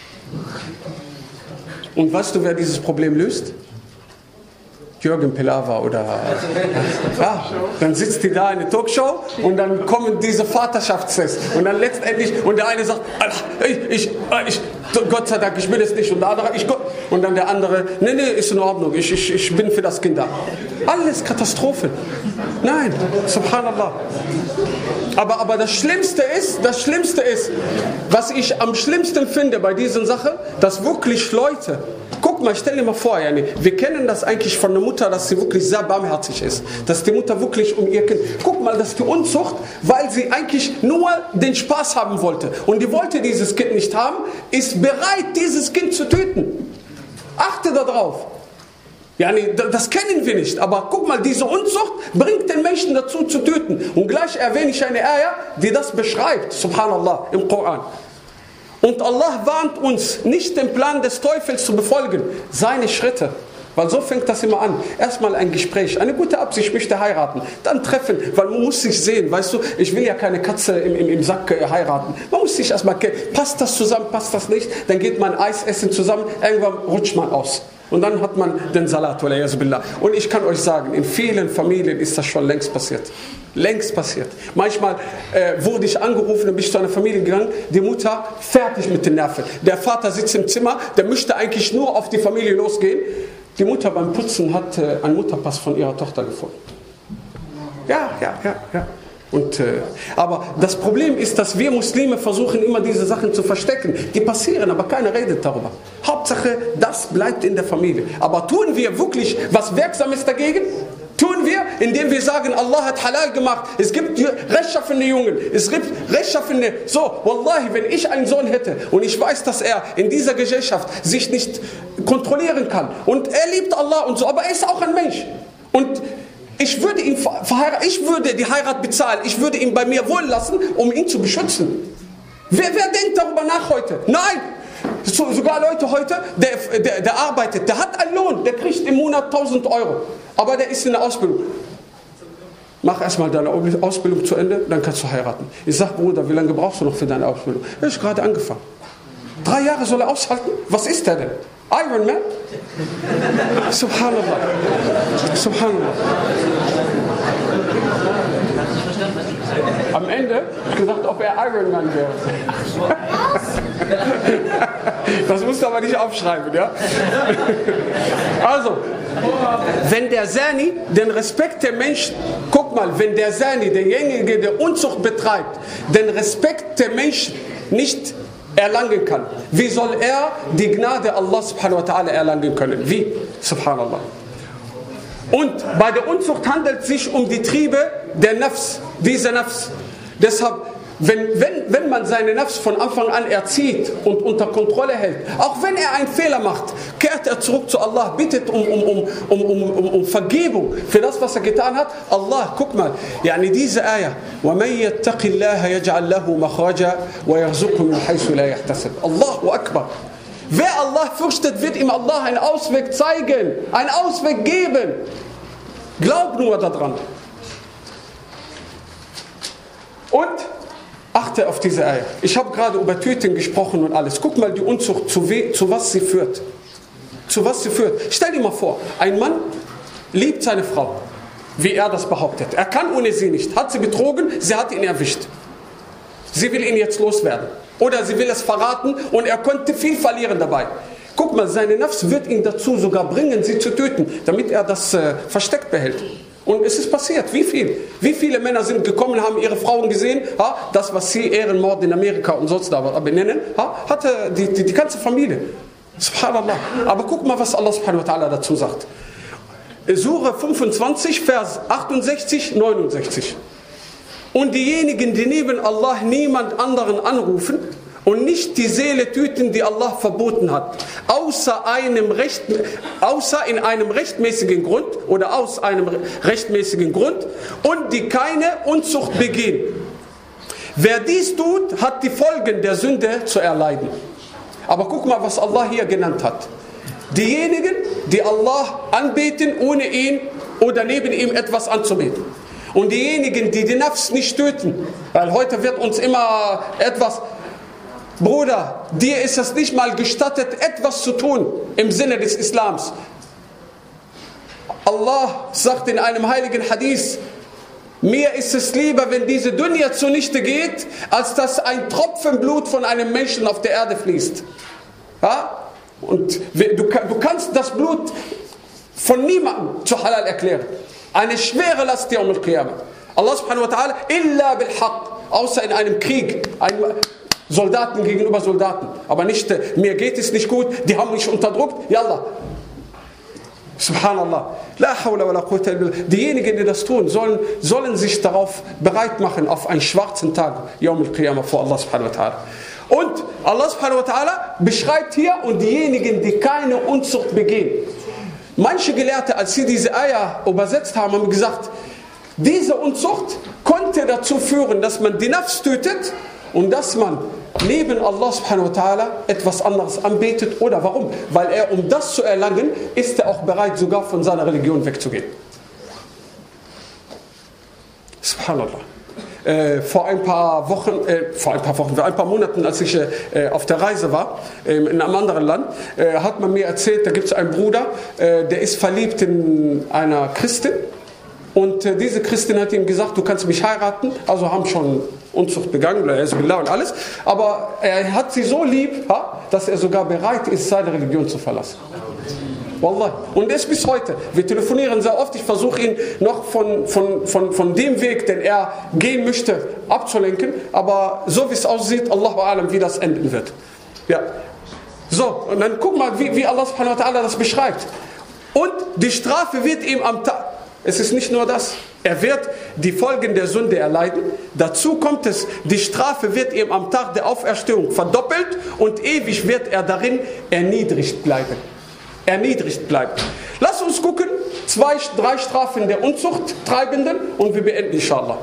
Und weißt du, wer dieses Problem löst? Jürgen Pilawa oder... Ja, dann sitzt die da in der Talkshow und dann kommen diese Vaterschaftstests. Und dann letztendlich, und der eine sagt, Gott sei Dank, ich will es nicht. Und der andere, und dann der andere, nee, ist in Ordnung, ich bin für das Kind da. Alles Katastrophe. Nein, subhanallah. Aber das Schlimmste ist, was ich am schlimmsten finde bei dieser Sache, dass wirklich Leute, guck mal, stell dir mal vor, wir kennen das eigentlich von der Mutter, dass sie wirklich sehr barmherzig ist, dass die Mutter wirklich um ihr Kind, guck mal, dass die Unzucht, weil sie eigentlich nur den Spaß haben wollte und die wollte dieses Kind nicht haben, ist bereit, dieses Kind zu töten. Achte darauf. Das kennen wir nicht, aber guck mal, diese Unzucht bringt den Menschen dazu zu töten. Und gleich erwähne ich eine Ayah, die das beschreibt, subhanallah, im Koran. Und Allah warnt uns, nicht den Plan des Teufels zu befolgen, seine Schritte. Weil so fängt das immer an. Erstmal ein Gespräch, eine gute Absicht, ich möchte heiraten. Dann treffen, weil man muss sich sehen. Weißt du, ich will ja keine Katze im Sack heiraten. Man muss sich erstmal kennen. Passt das zusammen, passt das nicht? Dann geht man Eis essen zusammen, irgendwann rutscht man aus. Und dann hat man den Salat, billah. Und ich kann euch sagen, in vielen Familien ist das schon längst passiert. Längst passiert. Manchmal wurde ich angerufen und bin zu einer Familie gegangen, die Mutter fertig mit den Nerven. Der Vater sitzt im Zimmer, der möchte eigentlich nur auf die Familie losgehen. Die Mutter beim Putzen hat einen Mutterpass von ihrer Tochter gefunden. Ja. Aber das Problem ist, dass wir Muslime versuchen immer diese Sachen zu verstecken. Die passieren, aber keiner redet darüber. Hauptsache, das bleibt in der Familie. Aber tun wir wirklich was Wirksames dagegen? Tun wir, indem wir sagen, Allah hat halal gemacht. Es gibt rechtschaffene Jungen. Es gibt rechtschaffene. So, Wallahi, wenn ich einen Sohn hätte und ich weiß, dass er in dieser Gesellschaft sich nicht kontrollieren kann und er liebt Allah und so, aber er ist auch ein Mensch. Und ich würde ihn verheiraten, ich würde die Heirat bezahlen, ich würde ihn bei mir wohnen lassen, um ihn zu beschützen. Wer denkt darüber nach heute? Nein! Sogar Leute heute, der arbeitet, der hat einen Lohn, der kriegt im Monat 1000 Euro. Aber der ist in der Ausbildung. Mach erstmal deine Ausbildung zu Ende, dann kannst du heiraten. Ich sag, Bruder, wie lange brauchst du noch für deine Ausbildung? Er ist gerade angefangen. 3 Jahre soll er aushalten? Was ist der denn? Iron Man? Subhanallah. Subhanallah. Am Ende habe ich gesagt, ob er Iron Man wäre. Das musst du aber nicht aufschreiben, ja? Also, wenn der Zani den Respekt der Menschen, guck mal, wenn der Zani, derjenige, der Unzucht betreibt, den Respekt der Menschen nicht erlangen kann, wie soll er die Gnade Allah subhanahu wa ta'ala erlangen können? Wie? Subhanallah. Und bei der Unzucht handelt es sich um die Triebe der Nafs, dieser Nafs. Deshalb, wenn man seine Nafs von Anfang an erzieht und unter Kontrolle hält, auch wenn er einen Fehler macht, kehrt er zurück zu Allah, bittet um Vergebung für das, was er getan hat. Allah, guck mal, diese Ayah, وَمَنْ يَتَّقِ اللَّهَ يَجْعَلْ لَهُ مَخْرَجًا وَيَرْزُقْهُ مِنْ حَيْثُ لَا يَحْتَسِبُ. Allahu Akbar. Wer Allah fürchtet, wird ihm Allah einen Ausweg zeigen, einen Ausweg geben. Glaub nur daran. Und achte auf diese Eier. Ich habe gerade über Töten gesprochen und alles. Guck mal die Unzucht, zu was sie führt. Zu was sie führt. Stell dir mal vor, ein Mann liebt seine Frau, wie er das behauptet. Er kann ohne sie nicht. Hat sie betrogen, sie hat ihn erwischt. Sie will ihn jetzt loswerden. Oder sie will es verraten und er konnte viel verlieren dabei. Guck mal, seine Nafs wird ihn dazu sogar bringen, sie zu töten, damit er das versteckt behält. Und es ist passiert. Wie viele Männer sind gekommen, haben ihre Frauen gesehen, das, was sie Ehrenmord in Amerika und sonst da benennen, hatte die ganze Familie. Subhanallah. Aber guck mal, was Allah subhanahu wa ta'ala dazu sagt. Sure 25, Vers 68, 69. Und diejenigen, die neben Allah niemand anderen anrufen und nicht die Seele töten, die Allah verboten hat, außer in einem rechtmäßigen Grund oder aus einem rechtmäßigen Grund und die keine Unzucht begehen. Wer dies tut, hat die Folgen der Sünde zu erleiden. Aber guck mal, was Allah hier genannt hat. Diejenigen, die Allah anbeten, ohne ihn oder neben ihm etwas anzubeten. Und diejenigen, die die Nafs nicht töten, weil heute wird uns immer etwas, Bruder, dir ist es nicht mal gestattet, etwas zu tun im Sinne des Islams. Allah sagt in einem heiligen Hadith, mir ist es lieber, wenn diese Dunya zunichte geht, als dass ein Tropfen Blut von einem Menschen auf der Erde fließt. Ja? Und du kannst das Blut von niemandem zu halal erklären. Eine schwere Last Yawm al-Qiyamah. Allah subhanahu wa ta'ala, illa bil haqq, außer in einem Krieg, Soldaten gegenüber Soldaten. Aber nicht, mir geht es nicht gut, die haben mich unterdrückt, yallah. Subhanallah. La hawla wa la quwwata illa billah. Diejenigen, die das tun, sollen sich darauf bereit machen, auf einen schwarzen Tag, Yawm al-Qiyamah, vor Allah subhanahu wa ta'ala. Und Allah subhanahu wa ta'ala beschreibt hier, und diejenigen, die keine Unzucht begehen. Manche Gelehrte, als sie diese Eier übersetzt haben, haben gesagt, diese Unzucht konnte dazu führen, dass man die Nafs tötet und dass man neben Allah subhanahu wa ta'ala etwas anderes anbetet. Oder warum? Weil er, um das zu erlangen, ist er auch bereit, sogar von seiner Religion wegzugehen. Subhanallah. Vor ein paar Monaten, als ich auf der Reise war, in einem anderen Land, hat man mir erzählt, da gibt es einen Bruder, der ist verliebt in einer Christin. Und diese Christin hat ihm gesagt, du kannst mich heiraten, also haben schon Unzucht begangen, und alles. Aber er hat sie so lieb, dass er sogar bereit ist, seine Religion zu verlassen. Wallah. Und das bis heute. Wir telefonieren sehr oft. Ich versuche ihn noch von dem Weg, den er gehen möchte, abzulenken. Aber so wie es aussieht, Allahu A'lam, wie das enden wird. Ja. So, und dann guck mal, wie Allah subhanahu wa ta'ala das beschreibt. Und die Strafe wird ihm am Tag... Es ist nicht nur das. Er wird die Folgen der Sünde erleiden. Dazu kommt es, die Strafe wird ihm am Tag der Auferstehung verdoppelt und ewig wird er darin erniedrigt bleiben. Erniedrigt bleiben. Lass uns gucken, 3 Strafen der Unzuchttreibenden und wir beenden inshallah.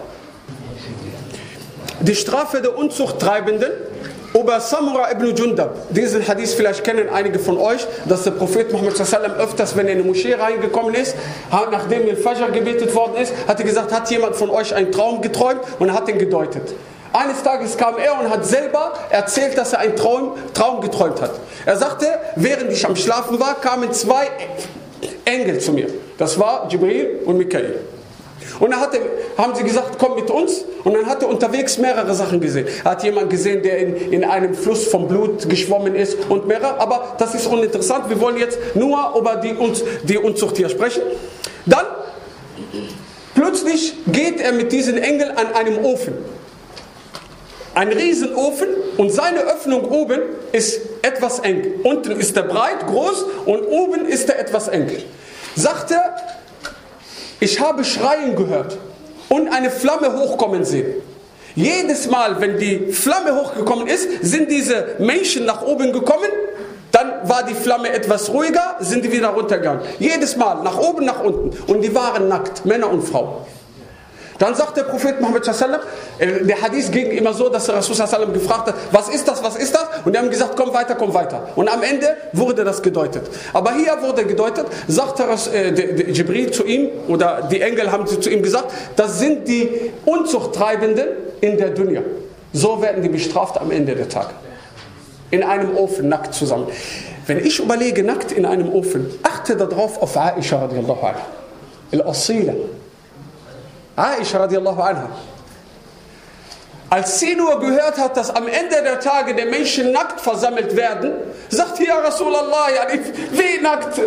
Die Strafe der Unzuchttreibenden. Über Samura ibn Jundab, diesen Hadith vielleicht kennen einige von euch, dass der Prophet Muhammad sallam öfters, wenn er in eine Moschee reingekommen ist, nachdem il Fajr gebetet worden ist, hat er gesagt, hat jemand von euch einen Traum geträumt und er hat ihn gedeutet. Eines Tages kam er und hat selber erzählt, dass er einen Traum geträumt hat. Er sagte, während ich am Schlafen war, kamen 2 Engel zu mir. Das war Jibril und Mikael. Und dann haben sie gesagt, komm mit uns. Und dann hat er unterwegs mehrere Sachen gesehen. Er hat jemanden gesehen, der in einem Fluss vom Blut geschwommen ist und mehrere. Aber das ist uninteressant. Wir wollen jetzt nur über die Unzucht hier sprechen. Dann, plötzlich geht er mit diesen Engeln an einem Ofen. Ein Riesenofen und seine Öffnung oben ist etwas eng. Unten ist er breit, groß und oben ist er etwas eng. Sagt er, ich habe Schreien gehört und eine Flamme hochkommen sehen. Jedes Mal, wenn die Flamme hochgekommen ist, sind diese Menschen nach oben gekommen, dann war die Flamme etwas ruhiger, sind die wieder runtergegangen. Jedes Mal, nach oben, nach unten. Und die waren nackt, Männer und Frauen. Dann sagt der Prophet Muhammad sallam, der Hadith ging immer so, dass der Rasul sallam gefragt hat, was ist das, was ist das? Und die haben gesagt, komm weiter, komm weiter. Und am Ende wurde das gedeutet. Aber hier wurde gedeutet, sagt der Jibril zu ihm, oder die Engel haben zu ihm gesagt, das sind die Unzuchttreibenden in der Dunya. So werden die bestraft am Ende der Tage. In einem Ofen, nackt zusammen. Wenn ich überlege, nackt in einem Ofen, achte darauf auf Aisha radiallahu anha. Al-Asila. Aisha radiallahu anha. Als sie nur gehört hat, dass am Ende der Tage die Menschen nackt versammelt werden, sagt ja Rasulallah, wie nackt?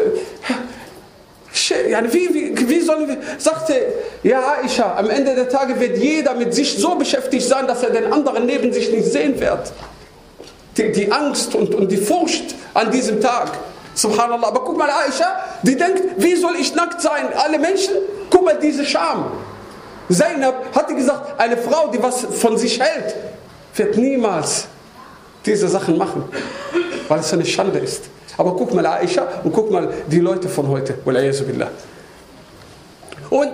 Wie sollen wir? Sagte, ja Aisha, am Ende der Tage wird jeder mit sich so beschäftigt sein, dass er den anderen neben sich nicht sehen wird. Die Angst und die Furcht an diesem Tag. Subhanallah. Aber guck mal, Aisha, die denkt, wie soll ich nackt sein? Alle Menschen, guck mal, diese Scham. Zainab hatte gesagt, eine Frau, die was von sich hält, wird niemals diese Sachen machen, weil es eine Schande ist. Aber guck mal Aisha und guck mal die Leute von heute. Und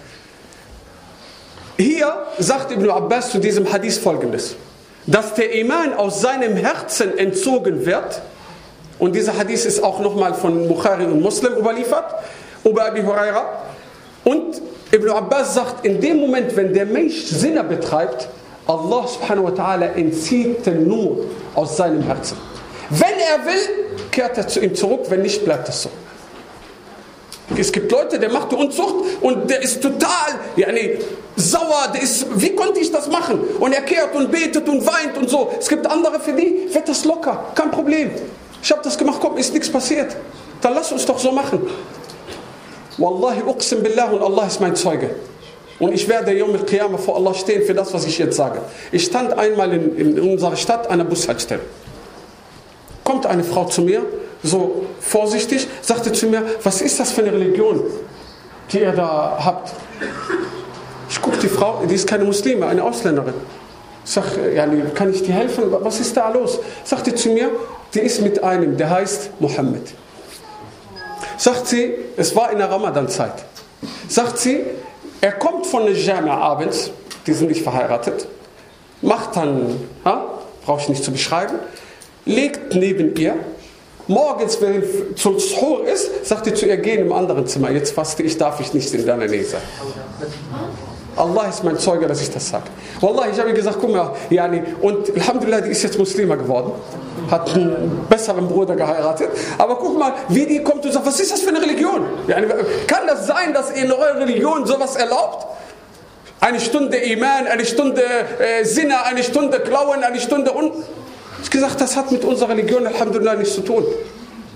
hier sagt Ibn Abbas zu diesem Hadith Folgendes, dass der Iman aus seinem Herzen entzogen wird. Und dieser Hadith ist auch nochmal von Bukhari und Muslim überliefert, über Abi Huraira. Und Ibn Abbas sagt, in dem Moment, wenn der Mensch Sinne betreibt, Allah subhanahu wa ta'ala entzieht den Nur aus seinem Herzen. Wenn er will, kehrt er zu ihm zurück, wenn nicht, bleibt es so. Es gibt Leute, der macht die Unzucht und der ist total sauer, wie konnte ich das machen? Und er kehrt und betet und weint und so. Es gibt andere, für die wird das locker, kein Problem. Ich habe das gemacht, komm, ist nichts passiert. Dann lass uns doch so machen. Wallahi uqsim billah und Allah ist mein Zeuge. Und ich werde Yawm al-Qiyamah vor Allah stehen für das, was ich jetzt sage. Ich stand einmal in unserer Stadt an einer Bushaltestelle. Kommt eine Frau zu mir, so vorsichtig, sagte zu mir, was ist das für eine Religion, die ihr da habt? Ich gucke die Frau, die ist keine Muslime, eine Ausländerin. Ich sage, kann ich dir helfen? Was ist da los? Sagte zu mir, die ist mit einem, der heißt Mohammed. Sagt sie, es war in der Ramadan-Zeit. Sagt sie, er kommt von der Jamia abends, die sind nicht verheiratet, macht dann, brauche ich nicht zu beschreiben, legt neben ihr, morgens, wenn zum Suhoor ist, sagt er zu ihr, geh in einem anderen Zimmer, jetzt faste ich, darf ich nicht in deiner Nähe sein. Allah ist mein Zeuge, dass ich das sage. Wallah, ich habe gesagt, guck mal, und Alhamdulillah, die ist jetzt Muslima geworden, hat einen besseren Bruder geheiratet, aber guck mal, wie die kommt und sagt, was ist das für eine Religion? Kann das sein, dass in eurer Religion sowas erlaubt? Eine Stunde Iman, eine Stunde Sinne, eine Stunde Klauen, eine Stunde Ich gesagt, das hat mit unserer Religion Alhamdulillah nichts zu tun.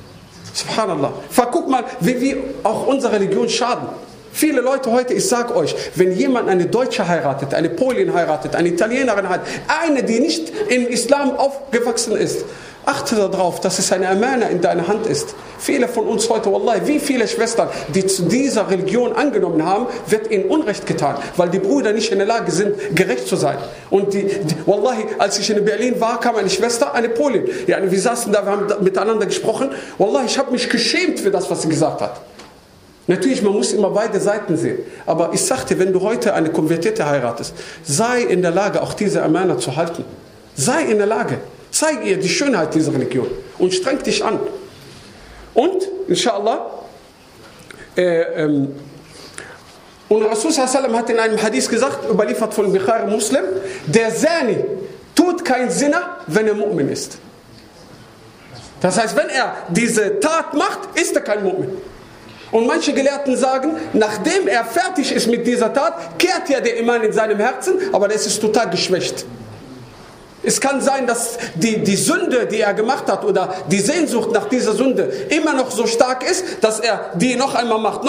Subhanallah. Guck mal, wie wir auch unserer Religion schaden. Viele Leute heute, ich sage euch, wenn jemand eine Deutsche heiratet, eine Polin heiratet, eine Italienerin hat, eine, die nicht im Islam aufgewachsen ist, achte darauf, dass es eine Amana in deiner Hand ist. Viele von uns heute, Wallahi, wie viele Schwestern, die zu dieser Religion angenommen haben, wird ihnen Unrecht getan, weil die Brüder nicht in der Lage sind, gerecht zu sein. Und Wallahi, als ich in Berlin war, kam eine Schwester, eine Polin. Ja, wir saßen da, wir haben miteinander gesprochen. Wallahi, ich habe mich geschämt für das, was sie gesagt hat. Natürlich, man muss immer beide Seiten sehen. Aber ich sagte, wenn du heute eine Konvertierte heiratest, sei in der Lage, auch diese Amana zu halten. Sei in der Lage. Zeig ihr die Schönheit dieser Religion und streng dich an. Und, inshallah, und Rasul sallam hat in einem Hadith gesagt, überliefert von Bukhari Muslim, der Zani tut keinen Zina, wenn er Mu'min ist. Das heißt, wenn er diese Tat macht, ist er kein Mu'min. Und manche Gelehrten sagen, nachdem er fertig ist mit dieser Tat, kehrt ja der Iman in seinem Herzen, aber das ist total geschwächt. Es kann sein, dass die Sünde, die er gemacht hat, oder die Sehnsucht nach dieser Sünde immer noch so stark ist, dass er die noch einmal macht.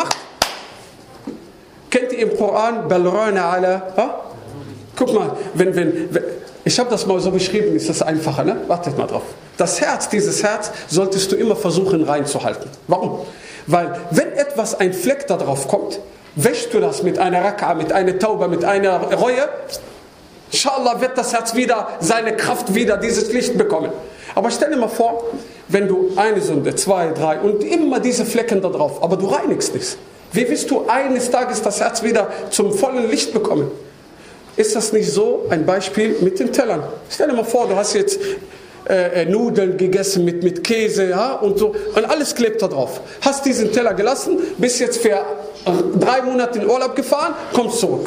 Kennt ihr im Koran, Balrana ala? Guck mal, ich habe das mal so beschrieben, ist das einfacher, ne? Wartet mal drauf. Dieses Herz solltest du immer versuchen reinzuhalten. Warum? Weil wenn ein Fleck da drauf kommt, wäschst du das mit einer Raka, mit einer Tauba, mit einer Reue, inshallah wird das Herz wieder, seine Kraft wieder, dieses Licht bekommen. Aber stell dir mal vor, wenn du eine Sünde, 2, 3 und immer diese Flecken da drauf, aber du reinigst nichts. Wie willst du eines Tages das Herz wieder zum vollen Licht bekommen? Ist das nicht so ein Beispiel mit den Tellern? Stell dir mal vor, du hast jetzt Nudeln gegessen mit Käse, ja, und so, und alles klebt da drauf. Hast diesen Teller gelassen, bist jetzt für 3 Monate in Urlaub gefahren, kommst zurück.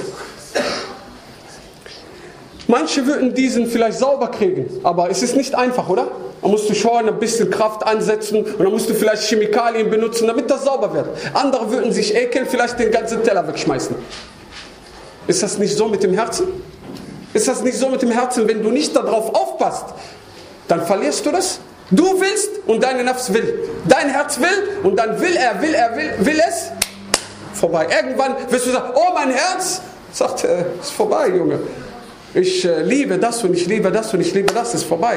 Manche würden diesen vielleicht sauber kriegen, aber es ist nicht einfach, oder? Da musst du schon ein bisschen Kraft ansetzen und dann musst du vielleicht Chemikalien benutzen, damit das sauber wird. Andere würden sich ekeln, vielleicht den ganzen Teller wegschmeißen. Ist das nicht so mit dem Herzen? Ist das nicht so mit dem Herzen, wenn du nicht darauf aufpasst? Dann verlierst du das. Du willst und deine Nafs will. Dein Herz will und dann will es. Vorbei. Irgendwann wirst du sagen, oh mein Herz, sagt ist vorbei, Junge. Ich liebe das und ich liebe das und ich liebe das, ist vorbei.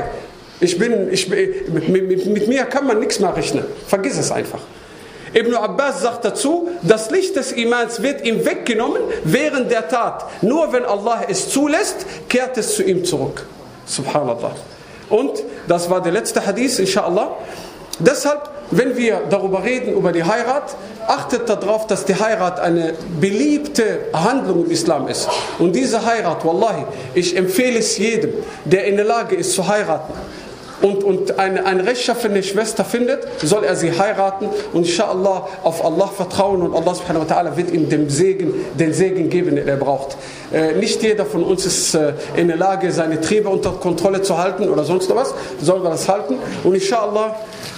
Mit mir kann man nichts mehr rechnen. Vergiss es einfach. Ibn Abbas sagt dazu, das Licht des Imans wird ihm weggenommen während der Tat. Nur wenn Allah es zulässt, kehrt es zu ihm zurück. Subhanallah. Und das war der letzte Hadith, inshallah. Deshalb, wenn wir darüber reden, über die Heirat, achtet darauf, dass die Heirat eine beliebte Handlung im Islam ist. Und diese Heirat, wallahi, ich empfehle es jedem, der in der Lage ist zu heiraten und eine rechtschaffene Schwester findet, soll er sie heiraten und inshallah auf Allah vertrauen und Allah subhanahu wa ta'ala wird ihm den Segen geben, den er braucht. Nicht jeder von uns ist in der Lage, seine Triebe unter Kontrolle zu halten oder sonst was, sollen wir das halten und inshallah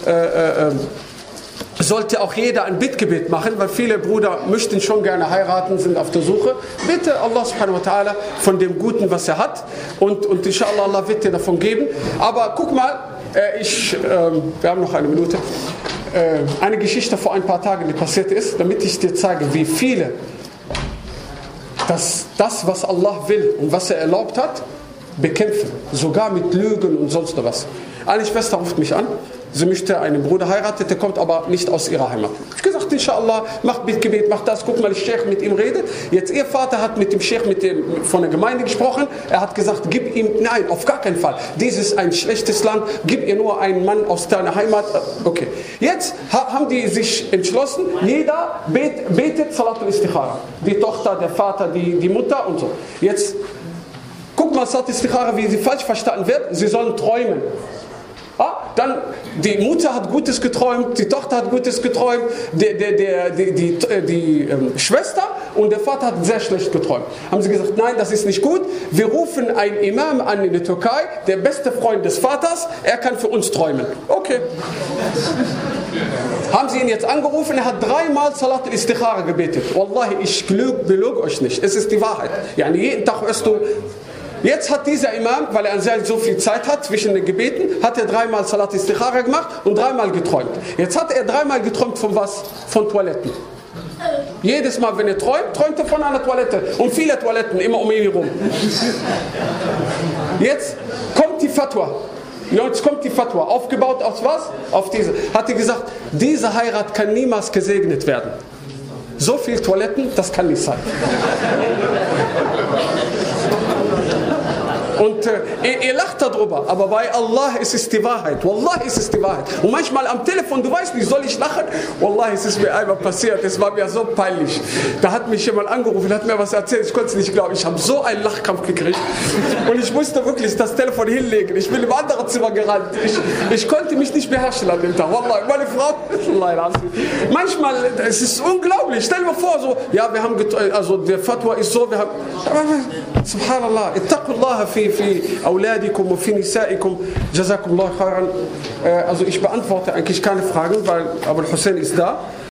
sollte auch jeder ein Bittgebet machen, weil viele Brüder möchten schon gerne heiraten, sind auf der Suche. Bitte Allah subhanahu wa ta'ala von dem Guten, was er hat und inshallah Allah wird dir davon geben. Aber guck mal, wir haben noch eine Minute, eine Geschichte vor ein paar Tagen, die passiert ist, damit ich dir zeige, wie viele das, was Allah will und was er erlaubt hat, bekämpfen. Sogar mit Lügen und sonst was. Eine Schwester ruft mich an. Sie möchte einen Bruder heiraten, der kommt aber nicht aus ihrer Heimat. Ich habe gesagt, inshallah, mach Bittgebet, mach das, guck mal, der Sheikh mit ihm redet. Jetzt ihr Vater hat mit dem Sheikh von der Gemeinde gesprochen. Er hat gesagt, gib ihm, nein, auf gar keinen Fall. Dies ist ein schlechtes Land, gib ihr nur einen Mann aus deiner Heimat. Okay. Jetzt haben die sich entschlossen, jeder betet Salatul Istikhara. Die Tochter, der Vater, die Mutter und so. Jetzt, guck mal, Salatul Istikhara, wie sie falsch verstanden wird. Sie sollen träumen. Dann die Mutter hat Gutes geträumt, die Tochter hat Gutes geträumt, die Schwester und der Vater hat sehr schlecht geträumt. Haben sie gesagt, nein, das ist nicht gut. Wir rufen einen Imam an in der Türkei, der beste Freund des Vaters, er kann für uns träumen. Okay. Haben sie ihn jetzt angerufen, er hat 3-mal Salat al-Istikhara gebetet. Wallahi, ich belüge euch nicht, es ist die Wahrheit. Yani jeden Tag hörst du Jetzt hat dieser Imam, weil er anscheinend so viel Zeit hat zwischen den Gebeten, hat er 3-mal Salat Istikhara gemacht und 3-mal geträumt. Jetzt hat er 3-mal geträumt von was? Von Toiletten. Jedes Mal, wenn er träumt, träumt er von einer Toilette. Und viele Toiletten, immer um ihn herum. Jetzt kommt die Fatwa. Jetzt kommt die Fatwa. Aufgebaut aus was? Auf diese. Hat er gesagt, diese Heirat kann niemals gesegnet werden. So viele Toiletten, das kann nicht sein. Und ihr lacht darüber, aber bei Allah ist es die Wahrheit. Wallah ist es die Wahrheit. Und manchmal am Telefon, du weißt nicht, soll ich lachen? Wallah, es ist mir einmal passiert, es war mir so peinlich. Da hat mich jemand angerufen, hat mir was erzählt, ich konnte es nicht glauben. Ich habe so einen Lachkampf gekriegt und ich musste wirklich das Telefon hinlegen. Ich bin im anderen Zimmer gerannt. Ich konnte mich nicht beherrschen an dem Tag. Wallah, meine Frau, manchmal, es ist unglaublich. Stell dir mal vor, so, ja, wir haben, also der Fatwa ist so, wir haben, subhanallah, ittaqullah في أولادكم وفي نسائكم جزاكم الله خيرا. Also ich beantworte eigentlich keine Fragen, weil Abul Hussein ist da